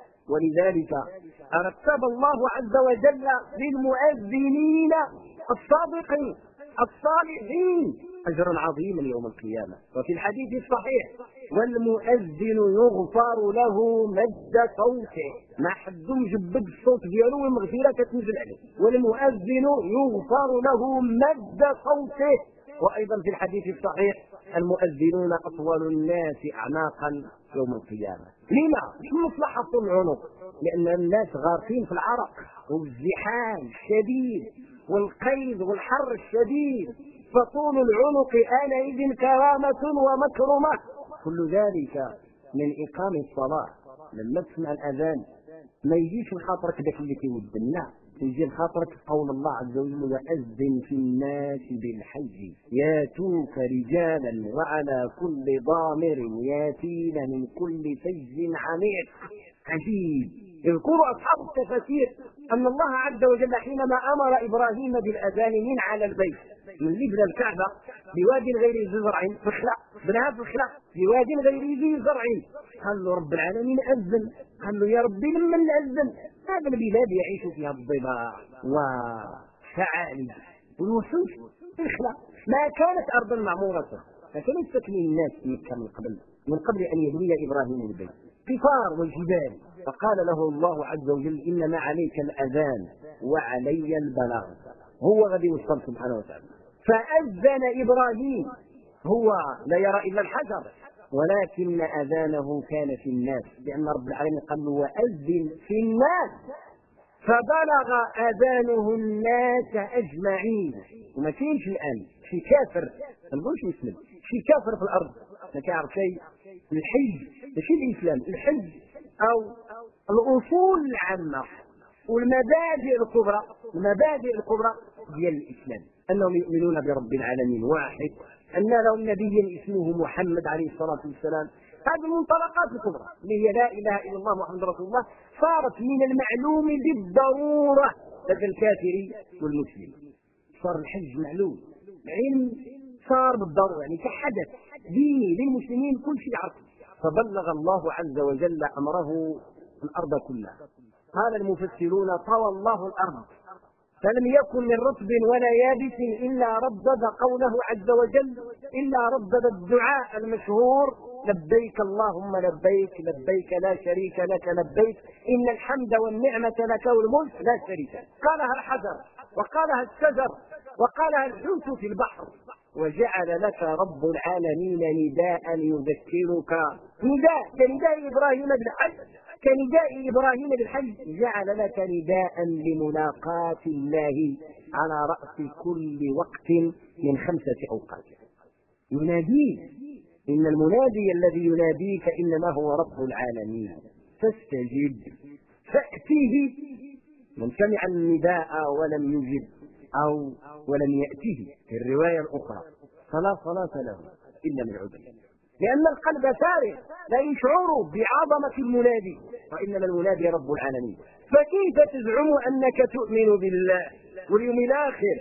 ولذلك رتب الله عز وجل للمؤذنين الصادقين الصالحين أجرا عظيما يوم القيامة. وفي الحديث الصحيح: والمؤذن يغفر له مد صوته، ما حد يجبد الصوت ديالو والمغفرة كتنزل عليه، والمؤذن يغفر له مد صوته. وأيضا في الحديث الصحيح: المؤذنون أطول الناس أعناقا يوم القيامة. لما؟ مش مصلحة العنق، لأن الناس غارقين في العرق والزحام الشديد والقيد والحر الشديد، فطول العنق آنئذ كرامة ومكرمة. كل ذلك من إقام الصلاة. لما تسمع الأذان ما يجيش لخاطرك داك اللي كيود الناس، يجي لخاطرك قول الله عز وجل: وأذن في الناس بالحج ياتوك رجالا وعلى كل ضامر ياتين من كل فج عميق. عجيب. يذكر أصحاب التفاسير أن الله عز وجل حينما أمر إبراهيم بالأذان من على البيت، من لبنى الكعبة بواد غير ذي زرع في الخلاء، بنها في الخلاء بواد غير ذي زرع، قال له رب العالمين أذن، قال له يا ربي لما نأذن؟ هذا البلاد يعيش فيها الضباع والثعالب والوحوش في الخلاء، ما كانت أرضا معمورة، فكانوا يسكنون الناس في مكة من قبل أن يبني إبراهيم البيت، قفار والجبال. فقال له الله عز وجل: إنما عليك الأذان وعلي البلاغ. هو غادي يوصل سبحانه وتعالى. فأذن إبراهيم، هو لا يرى إلا الحجر، ولكن أذانه كان في الناس، لأن رب العالمين قال له: وأذن في الناس، فبلغ أذانه الناس أجمعين. وما كاينش الآن شي كافر، ما نقولش مسلم، شي كافر في الأرض ما كيعرف شيء الحج، ماشي الإسلام، الحج أو الأصول العامة والمبادئ الكبرى، المبادئ الكبرى ديال الإسلام، أنهم يؤمنون برب العالمين واحد، أن لهم نبي اسمه محمد عليه الصلاة والسلام. هذه المنطلقات الكبرى اللي هي لا إله إلا الله محمد رسول الله، صارت من المعلوم بالضرورة لدى الكافر والمسلم. صار الحج معلوم، العلم صار بالضرورة، يعني كحدث ديني للمسلمين كل شيء يعرف. فبلغ الله عز وجل أمره الأرض كلها. قال المفسرون: طوى الله الأرض فلم يكن من رطب ولا يابس إلا ردد قوله عز وجل، إلا ردد الدعاء المشهور: لبيك اللهم لبيك، لبيك لا شريك لك لبيك، إن الحمد والنعمة لك والملك لا شريك لك. قالها الحجر وقالها الشجر وقالها الحوت في البحر. وجعل لك رب العالمين نداء يذكرك، نداء كنداء إبراهيم بالحج، كنداء إبراهيم بالحج، جعل لك نداء لملاقاة الله على رأس كل وقت من 5 أوقات. يناديك، إن المنادي الذي يناديك إنما هو رب العالمين، فاستجب فأتيه. من سمع النداء ولم يجب أو ولم يأته في الرواية الأخرى فلا صلاة له إلا من عذر، لأن القلب فارغ لا يشعر بعظمة المنادي، وإنما المنادي رب العالمين. فكيف تزعم أنك تؤمن بالله واليوم الآخر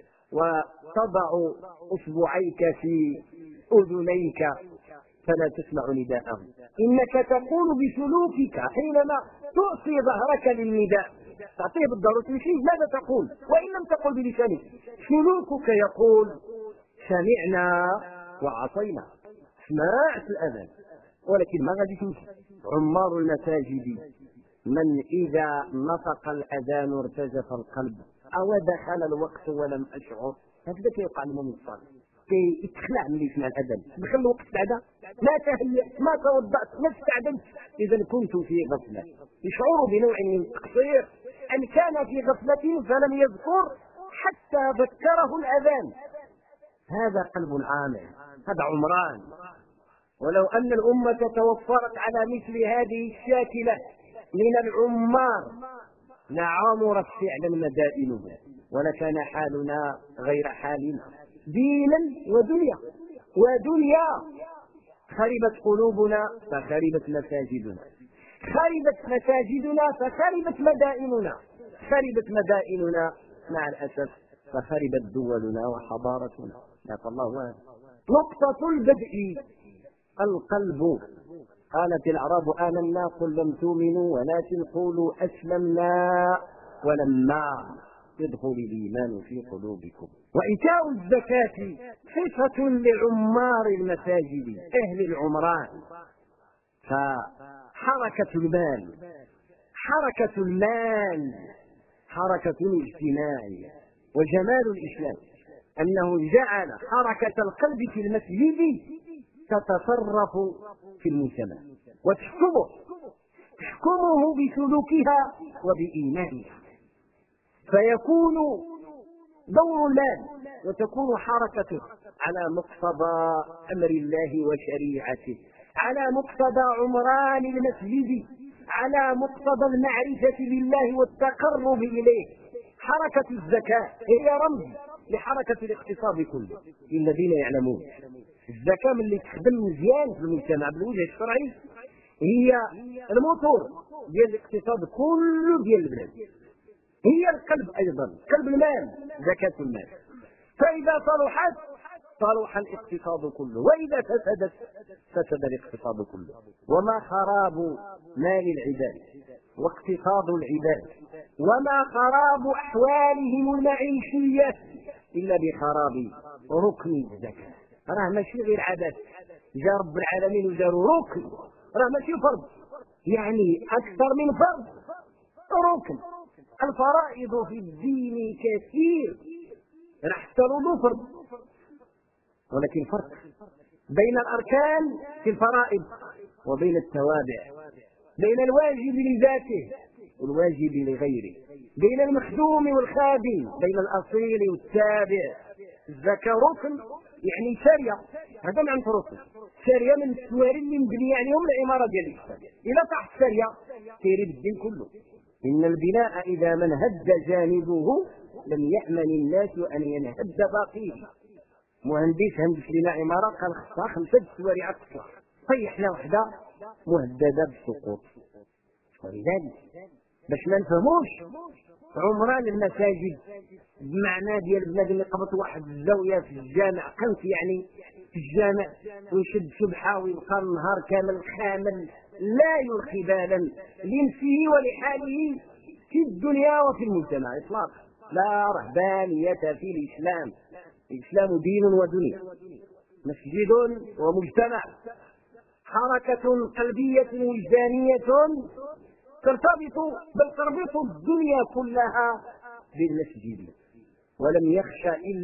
وتضع أصبعيك في أذنيك فلا تسمع نداءه؟ إنك تقول بسلوكك حينما تعطي ظهرك للنداء، تعطيه بالضرورة تمشي، ماذا تقول؟ وإن لم تقل بلسانك، سلوكك يقول: سمعنا وعصينا، سمعت الأذان ولكن ما غادي تمشي. عمار المساجد من إذا نطق الأذان ارتجف القلب، أو دخل الوقت ولم أشعر. هكذا كيوقع المؤمن الصالح، كيتخلع من يسمع الأذان، دخل الوقت بعدا ما تهيأت ما توضأت ما استعدلت، إذا كنت في غفلة، يشعر بنوع من التقصير، أن كان في غفلة فلم يذكر حتى ذكره الأذان. هذا قلب عامر، هذا عمران. ولو أن الأمة توفرت على مثل هذه الشاكلة من العمار لعمرت فعلا مدائنها، ولكان حالنا غير حالنا دينا ودنيا. خربت قلوبنا فخربت مساجدنا، خربت مساجدنا فخربت مدائننا، خربت مدائننا مع الأسف فخربت دولنا وحضارتنا. نسأل الله عنه. نقطة البدء القلب. قالت الأعراب آمنا قل لم تؤمنوا ولكن قولوا أسلمنا ولما يدخل الإيمان في قلوبكم. وإيتاء الزكاة صفة لعمار المساجد أهل العمران. فحركة المال حركة اجتماعية. وجمال الإسلام أنه جعل حركة القلب في المسجد تتصرف في المجتمع وتحكمه بسلوكها وبإيمانها، فيكون دور المال وتكون حركته على مقتضى أمر الله وشريعته، على مقتضى عمران المسجد، على مقتضى المعرفة بالله والتقرب إليه. حركة الزكاة هي رمز لحركة الاقتصاد كله للذين يعلمون. الزكاة من اللي تخدم مزيان في المجتمع بالوجه الشرعي هي الموتور ديال الاقتصاد كله ديال البلاد، هي القلب أيضا، قلب المال زكاة المال. فإذا صلحت صلح الاقتصاد كله، وإذا فسدت فسد الاقتصاد كله. وما خراب مال العباد واقتصاد العباد وما خراب أحوالهم المعيشية إلا بخراب ركن الزكاة. راه ماشي غير عبث، جاء رب العالمين وجاروا ركن، راه ماشي فرض، يعني أكثر من فرض، ركن. الفرائض في الدين كثير، راه حتى له فرض، ولكن فرق بين الأركان في الفرائض وبين التوابع، بين الواجب لذاته والواجب لغيره، بين المخدوم والخادم، بين الأصيل والتابع. الزكاة ركن يعني سارية، هذا معنى ركن، سارية من السواري اللي مبنية عليهم العمارة ديال الإسلام. إذا طاحت سارية تيريب الدين كله. إن البناء إذا من هد جانبه لم يأمن الناس أن ينهد باقيه. مهندس هندس لنا عمارة قال خصها 5 سواري أكثر، طيحنا وحدة مهددة بالسقوط. ولذلك باش ما نفهموش عمران المساجد بمعنى ديال بنادم اللي قبط واحد الزاويه في الجامع قنت، يعني في الجامع ويشد سبحه ويبقى النهار كامل خامل لا يلقي بالا لنفسه ولحاله في الدنيا وفي المجتمع اطلاقا. لا رهبانيه في الاسلام، الاسلام دين ودنيا، مسجد ومجتمع، حركه قلبيه وجدانيه ترتبط بل تربط الدنيا كلها بالمسجد. ولم يخش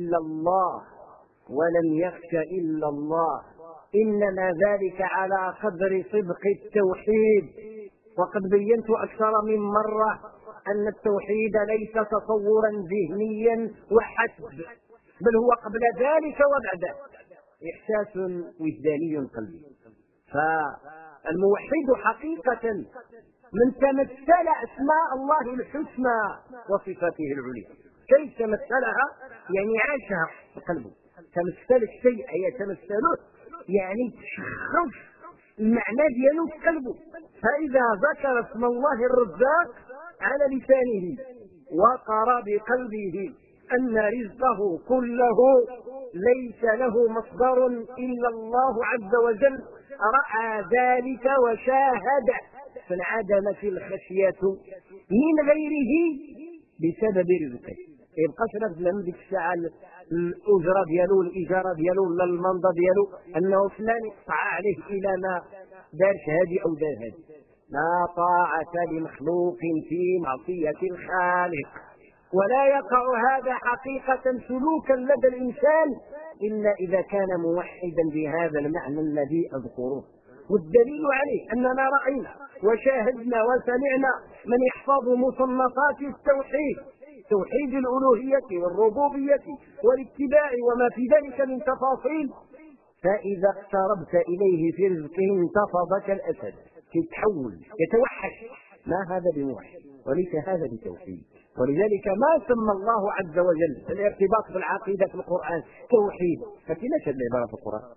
إلا الله إنما ذلك على قدر صدق التوحيد. وقد بينت أكثر من مرة أن التوحيد ليس تصورا ذهنيا وحسب، بل هو قبل ذلك وبعده إحساس وجداني قلبي. فالموحد حقيقة من تمثل أسماء الله الحسنى وصفاته العليا. كيف تمثلها؟ يعني عاشها بقلبه. تمثل الشيء يتمثله يعني تشخص المعنى دياله في قلبه. فإذا ذكر اسم الله الرزاق على لسانه وقر بقلبه أن رزقه كله ليس له مصدر إلا الله عز وجل، رأى ذلك وشاهد، فانعدمت الخشية من غيره بسبب رزقه. يبقاش رجل ديك الساعة الأجرة ديالو الإجارة ديالو ولا المنضة ديالو أنه فلان يقطع عليه إلى ما دارش هادي أو دار هادي. لا طاعة لمخلوق في معصية الخالق. ولا يقع هذا حقيقة سلوكا لدى الإنسان إلا إذا كان موحدا بهذا المعنى الذي أذكره. والدليل عليه أننا رأينا وشاهدنا وسمعنا من يحفظ مصنفات التوحيد، توحيد الألوهية والربوبية والاتباع وما في ذلك من تفاصيل، فإذا اقتربت إليه في رزقه انتفض كالأسد، يتحول يتوحش. ما هذا بموحد وليس هذا بتوحيد. ولذلك ما سمى الله عز وجل الارتباط بالعقيدة في القرآن توحيد، فكناش هذه العبارة في القرآن،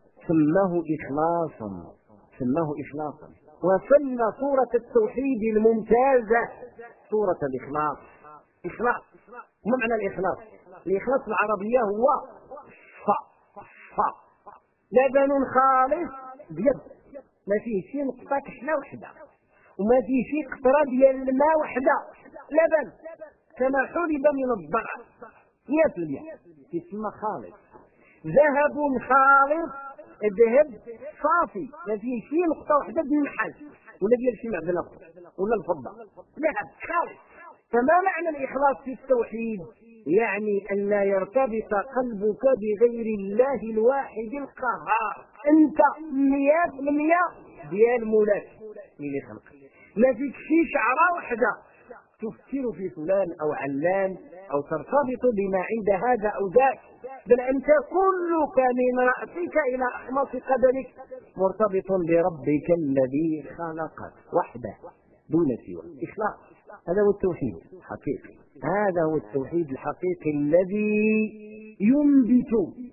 سماه إخلاصا. وسمى سورة التوحيد الممتازة سورة الإخلاص. إخلاص ما معنى الإخلاص؟ الإخلاص العربية هو ص لبن خالص بيض ما فيه شي نقطة كحلة وحدة وما فيه شي قطرة ديال الماء وحدة، لبن كما حلب من الضرع 100% يسمى خالص. ذهب خالص، الذهب صافي ما فيه شي نقطة وحدة من النحاس ولا ديال شي معدن اخر ولا الفضة، ذهب خالص. فما معنى الإخلاص في التوحيد؟ يعني أن لا يرتبط قلبك بغير الله الواحد القهار، أنت 100% ديال مولاك اللي خلقك، ما فيك شي شعرة وحدة تفكر في فلان أو علان أو ترتبط بما عند هذا أو ذاك، بل أنت كلك من رأسك إلى أخماص قدمك مرتبط بربك الذي خلقك وحده دون سوى. إخلاص هذا هو التوحيد الحقيقي، هذا هو التوحيد الحقيقي الذي ينبت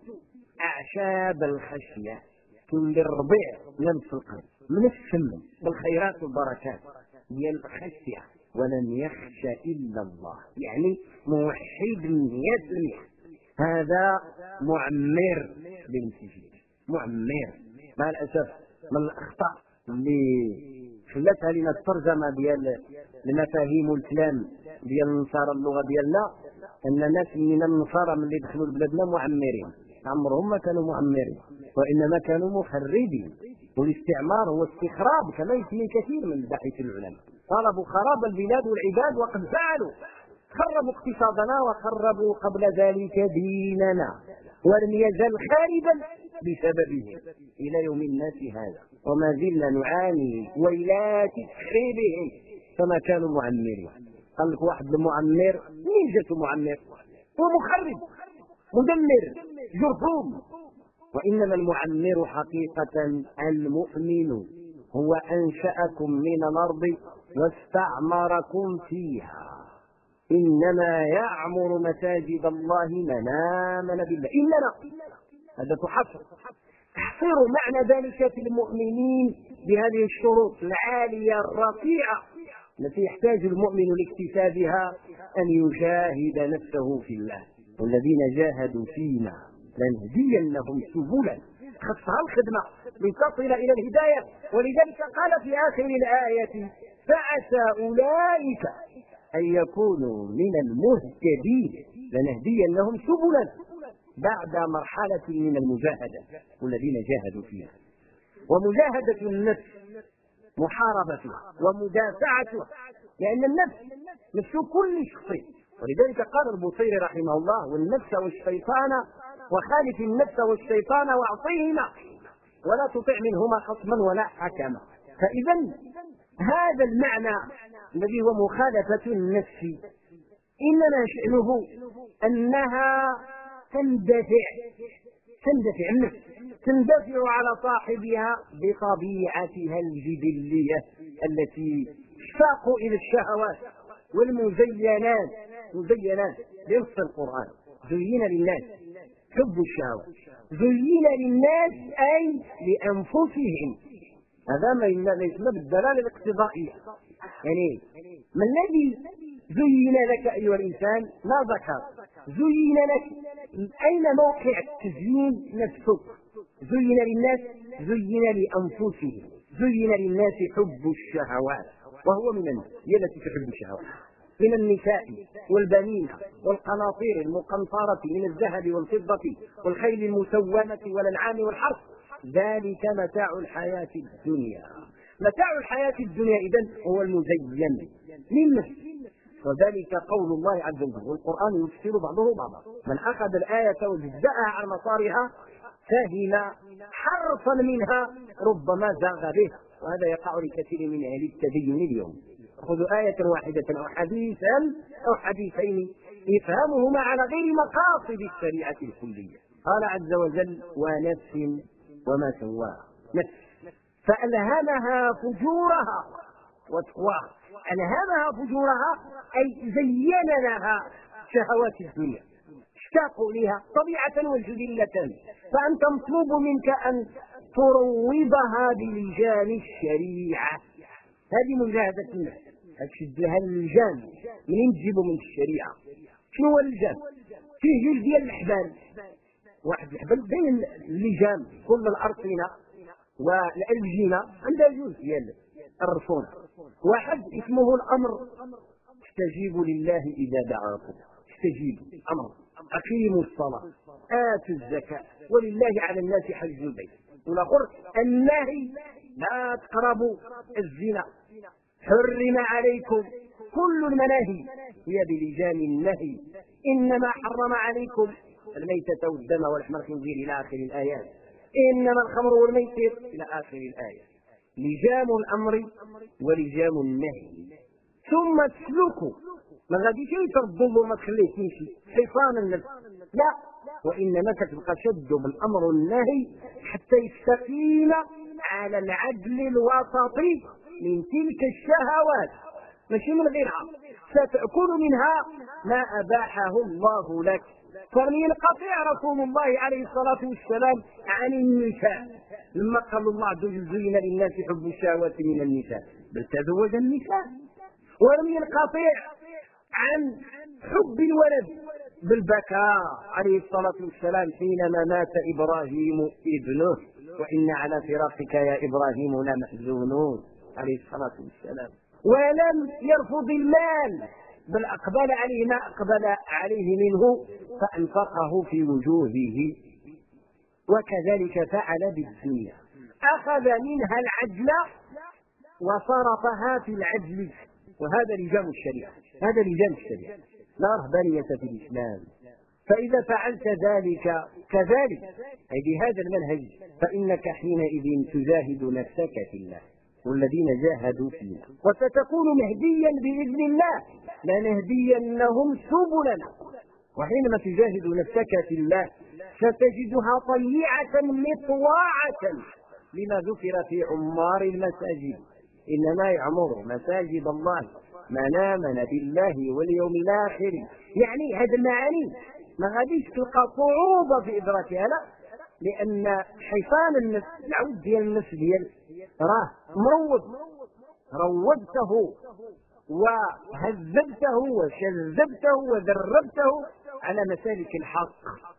أعشاب الخشية كل الربيع ينبت القلب من السم بالخيرات والبركات ديال الخشية. ولن يخشى إلا الله، يعني موحد 100%. هذا معمر للمسجد، معمر. مع الأسف من الأخطاء اللي خلتها لنا الترجمة ديال المفاهيم والكلام ديال النصارى اللغة ديالنا، أن ناس من النصارى من اللي دخلوا لبلادنا معمرين، عمرهم ما كانوا معمرين وإنما كانوا مخربين. والاستعمار هو استخراب كما يسمي كثير من باحثي العلماء، طلبوا خراب البلاد والعباد وقد فعلوا، خربوا اقتصادنا وخربوا قبل ذلك ديننا، ولم يزل خاربا بسببهم إلى يوم الناس هذا، وما زلنا نعاني ويلات تخريبهم كما كانوا معمرين. قال لك واحد المعمر مين جاته معمر؟ هو مخرب مدمر جرثوم. وإنما المعمر حقيقة المؤمن هو أنشأكم من الأرض واستعمركم فيها، إنما يعمر مساجد الله من آمن بالله. إننا هذا تحصر معنى ذلك في المؤمنين بهذه الشروط العالية الرفيعة التي يحتاج المؤمن لاكتسابها، أن يجاهد نفسه في الله، والذين جاهدوا فينا لنهدينهم سبلا، خصها الخدمة لتصل إلى الهداية. ولذلك قال في آخر الآية فعسى أولئك أن يكونوا من المهتدين، لنهدينهم سبلا بعد مرحلة من المجاهدة، والذين جاهدوا فيها. ومجاهدة النفس محاربتها ومدافعتها، لأن النفس نفس كل شخص، ولذلك قال البوصيري رحمه الله والنفس والشيطان وخالف النفس والشيطان واعصيهما ولا تطع منهما خصما ولا حكما. فإذا هذا المعنى الذي هو مخالفة النفس إنما شأنه أنها تندفع النفس، تندفع على صاحبها بطبيعتها الجبلية التي تشتاق إلى الشهوات والمزينات. مزينات بنص القرآن زين للناس حب الشهوات، زين للناس أي لأنفسهم. هذا ما يسمى بالدلالة الاقتضائية، يعني ما الذي زين لك أيها الإنسان؟ ما ذكر زين لك، أين موقع التزيين؟ نفسك. زين للناس، زين لأنفسهم، زين للناس حب الشهوات، وهو من الناس هي التي تحب الشهوات، من النساء والبنين والقناطير المقنطرة من الذهب والفضة والخيل المسومة والأنعام والحرث، ذلك متاع الحياة الدنيا. متاع الحياة الدنيا إذن هو المزين للنفس. وذلك قول الله عز وجل، والقرآن يفسر بعضه بعضا. من أخذ الآية وجزأها عن مصارها فهم حرفا منها ربما زاغ به، وهذا يقع لكثير من أهل التدين اليوم. خذوا آية واحدة أو حديثا أو حديثين يفهمهما على غير مقاصد الشريعة الكلية. قال عز وجل ونفس وما سواها، نفس فألهمها فجورها وتقواها. ألهمها فجورها أي زين لها شهوات الدنيا، اشتاقوا لها طبيعة وجبلة، فأنت مطلوب منك أن تروضها بلجان الشريعة. هذه مجاهدة النفس، تشد لها اللجان منين تجيبوا من الشريعة. شنو هو اللجان؟ فيه جوج ديال الحبال، واحد الحبل بين اللجام كل الارصنه والالجنه عندها جوج ديال الرسوم، واحد اسمه الامر، استجيبوا لله اذا دعاكم، استجيبوا امر، اقيموا الصلاه، اتوا الزكاه، ولله على الناس حج البيت. والاخر النهي، لا تقربوا الزنا، حرم عليكم، كل المناهي هي بلجام النهي، انما حرم عليكم الميتة والدم ولحم الخنزير الى اخر الايات، انما الخمر والميسر الى اخر الايه. لجام الامر ولجام النهي. ثم تسلكوا، ما غاديش يتردوا وما تخليه تمشي حصان النفس، لا، وانما كتبقى شد بالامر والنهي حتى يستقيم على العدل الوسطي من تلك الشهوات، ماشي من غيرها، ستأكل منها ما أباحه الله لك. فلينقطع رسول الله عليه الصلاة والسلام عن النساء لما قال الله عز وجل زين للناس حب الشهوات من النساء، بل تزوج النساء. ولم ينقطع عن حب الولد بل بكى عليه الصلاة والسلام حينما مات إبراهيم ابنه، وإن على فراقك يا إبراهيم لمحزونون عليه الصلاة والسلام. ولم يرفض المال بل أقبل عليه ما أقبل عليه منه فأنفقه في وجوهه. وكذلك فعل بالدنيا، أخذ منها العدل وصرفها في العدل، وهذا لجام الشريعة، هذا لجام الشريعة، لا رهبانية في الإسلام. فإذا فعلت ذلك كذلك أي بهذا المنهج فإنك حينئذ تجاهد نفسك في الله، والذين جاهدوا فينا وستكون مهديا بإذن الله، لنهدينهم سبلنا. وحينما تجاهد نفسك في الله ستجدها طيعة مطواعة لما ذكر في عمار المساجد، إنما يعمر مساجد الله من آمن بالله واليوم الآخر. يعني هذه المعاني ما غاديش تلقى صعوبة في إدراكها، لا، لأن حصان النفس، العود ديال النفس ديال راه روضته وهذبته وشذبته ودربته على مسالك الحق،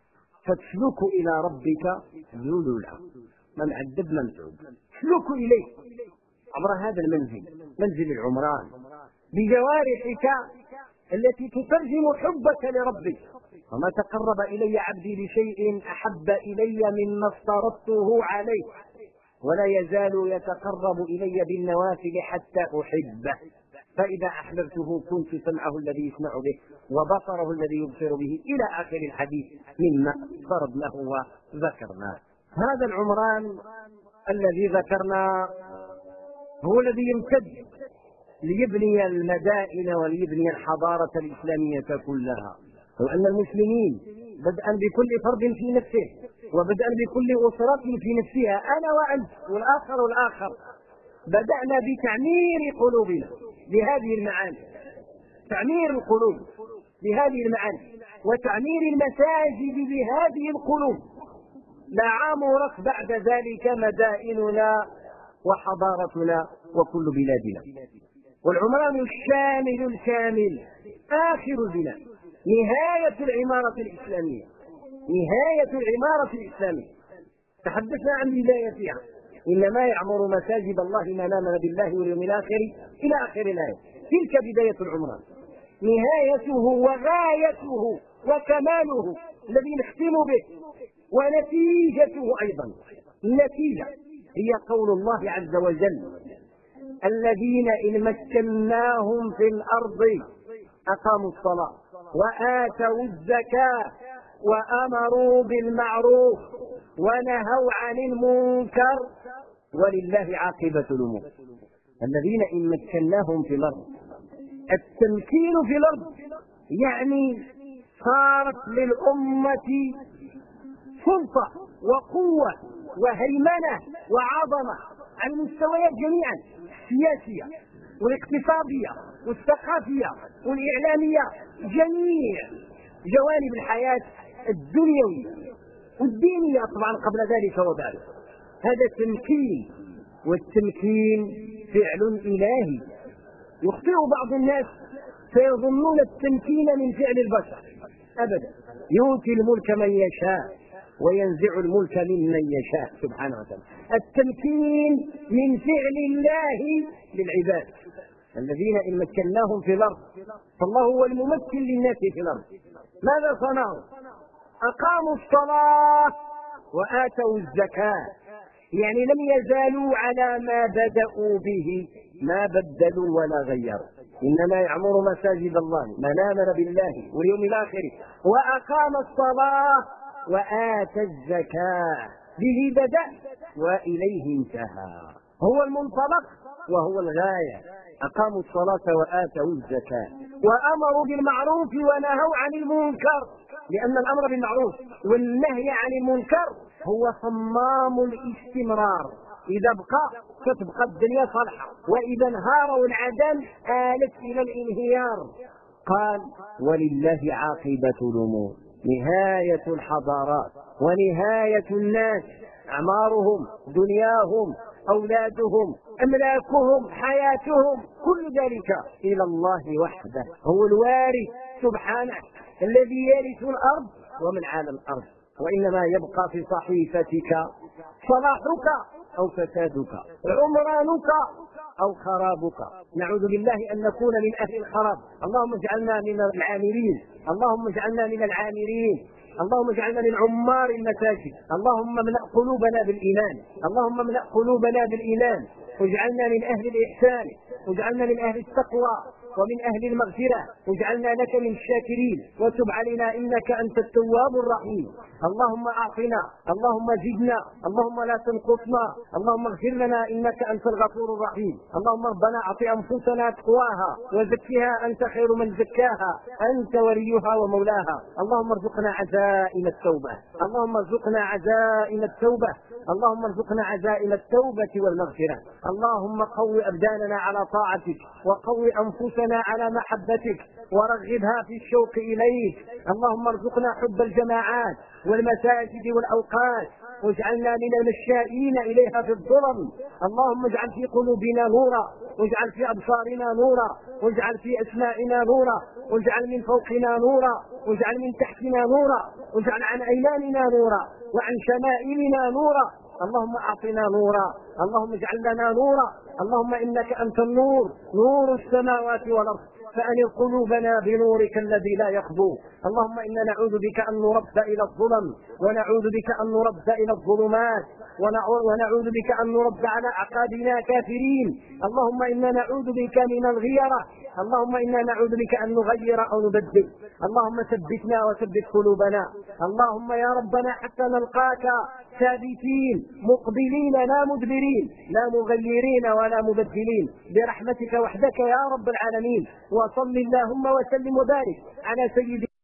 فتسلك إلى ربك ذلولا، من عذب من تعب، تسلك إليه عبر هذا المنزل، منزل العمران، بجوارحك التي تترجم حبك لربك. وما تقرب إلي عبدي بشيء أحب إلي مما افترضته عليه، ولا يزال يتقرب إلي بالنوافل حتى أحبه، فإذا أحببته كنت سمعه الذي يسمع به وبصره الذي يبصر به إلى آخر الحديث مما فرضناه وذكرناه. هذا العمران الذي ذكرنا هو الذي يمتد ليبني المدائن وليبني الحضارة الإسلامية كلها، وأن المسلمين بدءا بكل فرد في نفسه وبدءا بكل أسرة في نفسها، أنا وأنت والآخر والآخر، بدأنا بتعمير قلوبنا بهذه المعاني، تعمير القلوب بهذه المعاني، وتعمير المساجد بهذه القلوب. لا عامرت بعد ذلك مدائننا وحضارتنا وكل بلادنا. والعمران الشامل الكامل آخر البناء، نهاية العمارة الإسلامية، نهاية العمارة الإسلامية. تحدثنا عن بدايتها، إنما يعمر مساجد الله من آمن بالله واليوم الآخر إلى آخر الآية، تلك بداية العمران. نهايته وغايته وكماله الذي نختم به، ونتيجته أيضا، النتيجة هي قول الله عز وجل: الذين إن مكناهم في الأرض أقاموا الصلاة وآتوا الزكاة وأمروا بالمعروف ونهوا عن المنكر ولله عاقبة الأمور. الذين إن مكناهم في الأرض، التمكين في الأرض يعني صارت للأمة سلطة وقوة وهيمنة وعظمة على المستويات جميعا، السياسية والاقتصادية والثقافية والإعلامية، جميع جوانب الحياة الدنيوية والدينية طبعا قبل ذلك وبعد. هذا تمكين، والتمكين فعل إلهي. يخطئ بعض الناس فيظنون التمكين من فعل البشر، أبدا. يؤتي الملك من يشاء وينزع الملك ممن يشاء سبحانه وتعالى. التمكين من فعل الله للعباد الذين إن مكناهم في الأرض، فالله هو الممكن للناس في الأرض. ماذا صنعوا؟ أقاموا الصلاة وآتوا الزكاة، يعني لم يزالوا على ما بدأوا به، ما بدلوا ولا غيروا. إنما يعمر مساجد الله من آمن بالله واليوم الآخر وأقام الصلاة وآتى الزكاة، به بدأ وإليه انتهى، هو المنطلق وهو الغاية. أقاموا الصلاة وآتوا الزكاة وأمروا بالمعروف ونهوا عن المنكر، لأن الأمر بالمعروف والنهي عن المنكر هو صمام الاستمرار. إذا بقى ستبقى الدنيا صالحة، وإذا انهار والعدم آلت إلى الانهيار. قال ولله عاقبة الأمور، نهاية الحضارات ونهاية الناس، أعمارهم، دنياهم، أولادهم، أملاكهم، حياتهم، كل ذلك إلى الله وحده، هو الوارث سبحانه الذي يرث الأرض ومن على الأرض، وإنما يبقى في صحيفتك صلاحك أو فسادك، عمرانك أو خرابك. نعوذ بالله أن نكون من أهل الخراب. اللهم اجعلنا من العامرين، اللهم اجعلنا من العامرين، اللهم اجعلنا من عمار المساجد، اللهم املأ قلوبنا بالإيمان، اللهم املأ قلوبنا بالإيمان، واجعلنا من أهل الإحسان، واجعلنا من أهل التقوى ومن أهل المغفرة، واجعلنا لك من الشاكرين، وتب علينا إنك أنت التواب الرحيم. اللهم أعطنا، اللهم زدنا، اللهم لا تنقصنا، اللهم اغفر لنا إنك أنت الغفور الرحيم. اللهم ربنا أعط أنفسنا تقواها وزكها أنت خير من زكاها، أنت وليها ومولاها. اللهم ارزقنا عزائم التوبة، اللهم ارزقنا عزائم التوبة، اللهم ارزقنا عزائم التوبة والمغفرة. اللهم قو أبداننا على طاعتك، وقو أنفسنا على محبتك، ورغبها في الشوق إليك. اللهم ارزقنا حب الجماعات والمساجد والأوقات، واجعلنا من المشائين إليها في الظلم. اللهم اجعل في قلوبنا نورا، واجعل في أبصارنا نورا، واجعل في أسماعنا نورا، واجعل من فوقنا نورا، واجعل من تحتنا نورا، واجعل عن أيماننا نورا وعن شمائلنا نورا. اللهم أعطنا نورا، اللهم اجعل لنا نورا، اللهم إنك أنت النور، نور السماوات والأرض، فأنر قلوبنا بنورك الذي لا يخبو. اللهم إنا نعوذ بك أن نرد إلى الظلم، ونعوذ بك أن نرد إلى الظلمات، ونعوذ بك أن نرد على أعقابنا كافرين. اللهم إنا نعوذ بك من الغيرة، اللهم إنا نعوذ بك أن نغير أو نبدل. اللهم ثبتنا وثبت قلوبنا، اللهم يا ربنا حتى نلقاك ثابتين مقبلين لا مدبرين، لا مغيرين ولا مبدلين، برحمتك وحدك يا رب العالمين. وصل اللهم وسلم وبارك على سيدنا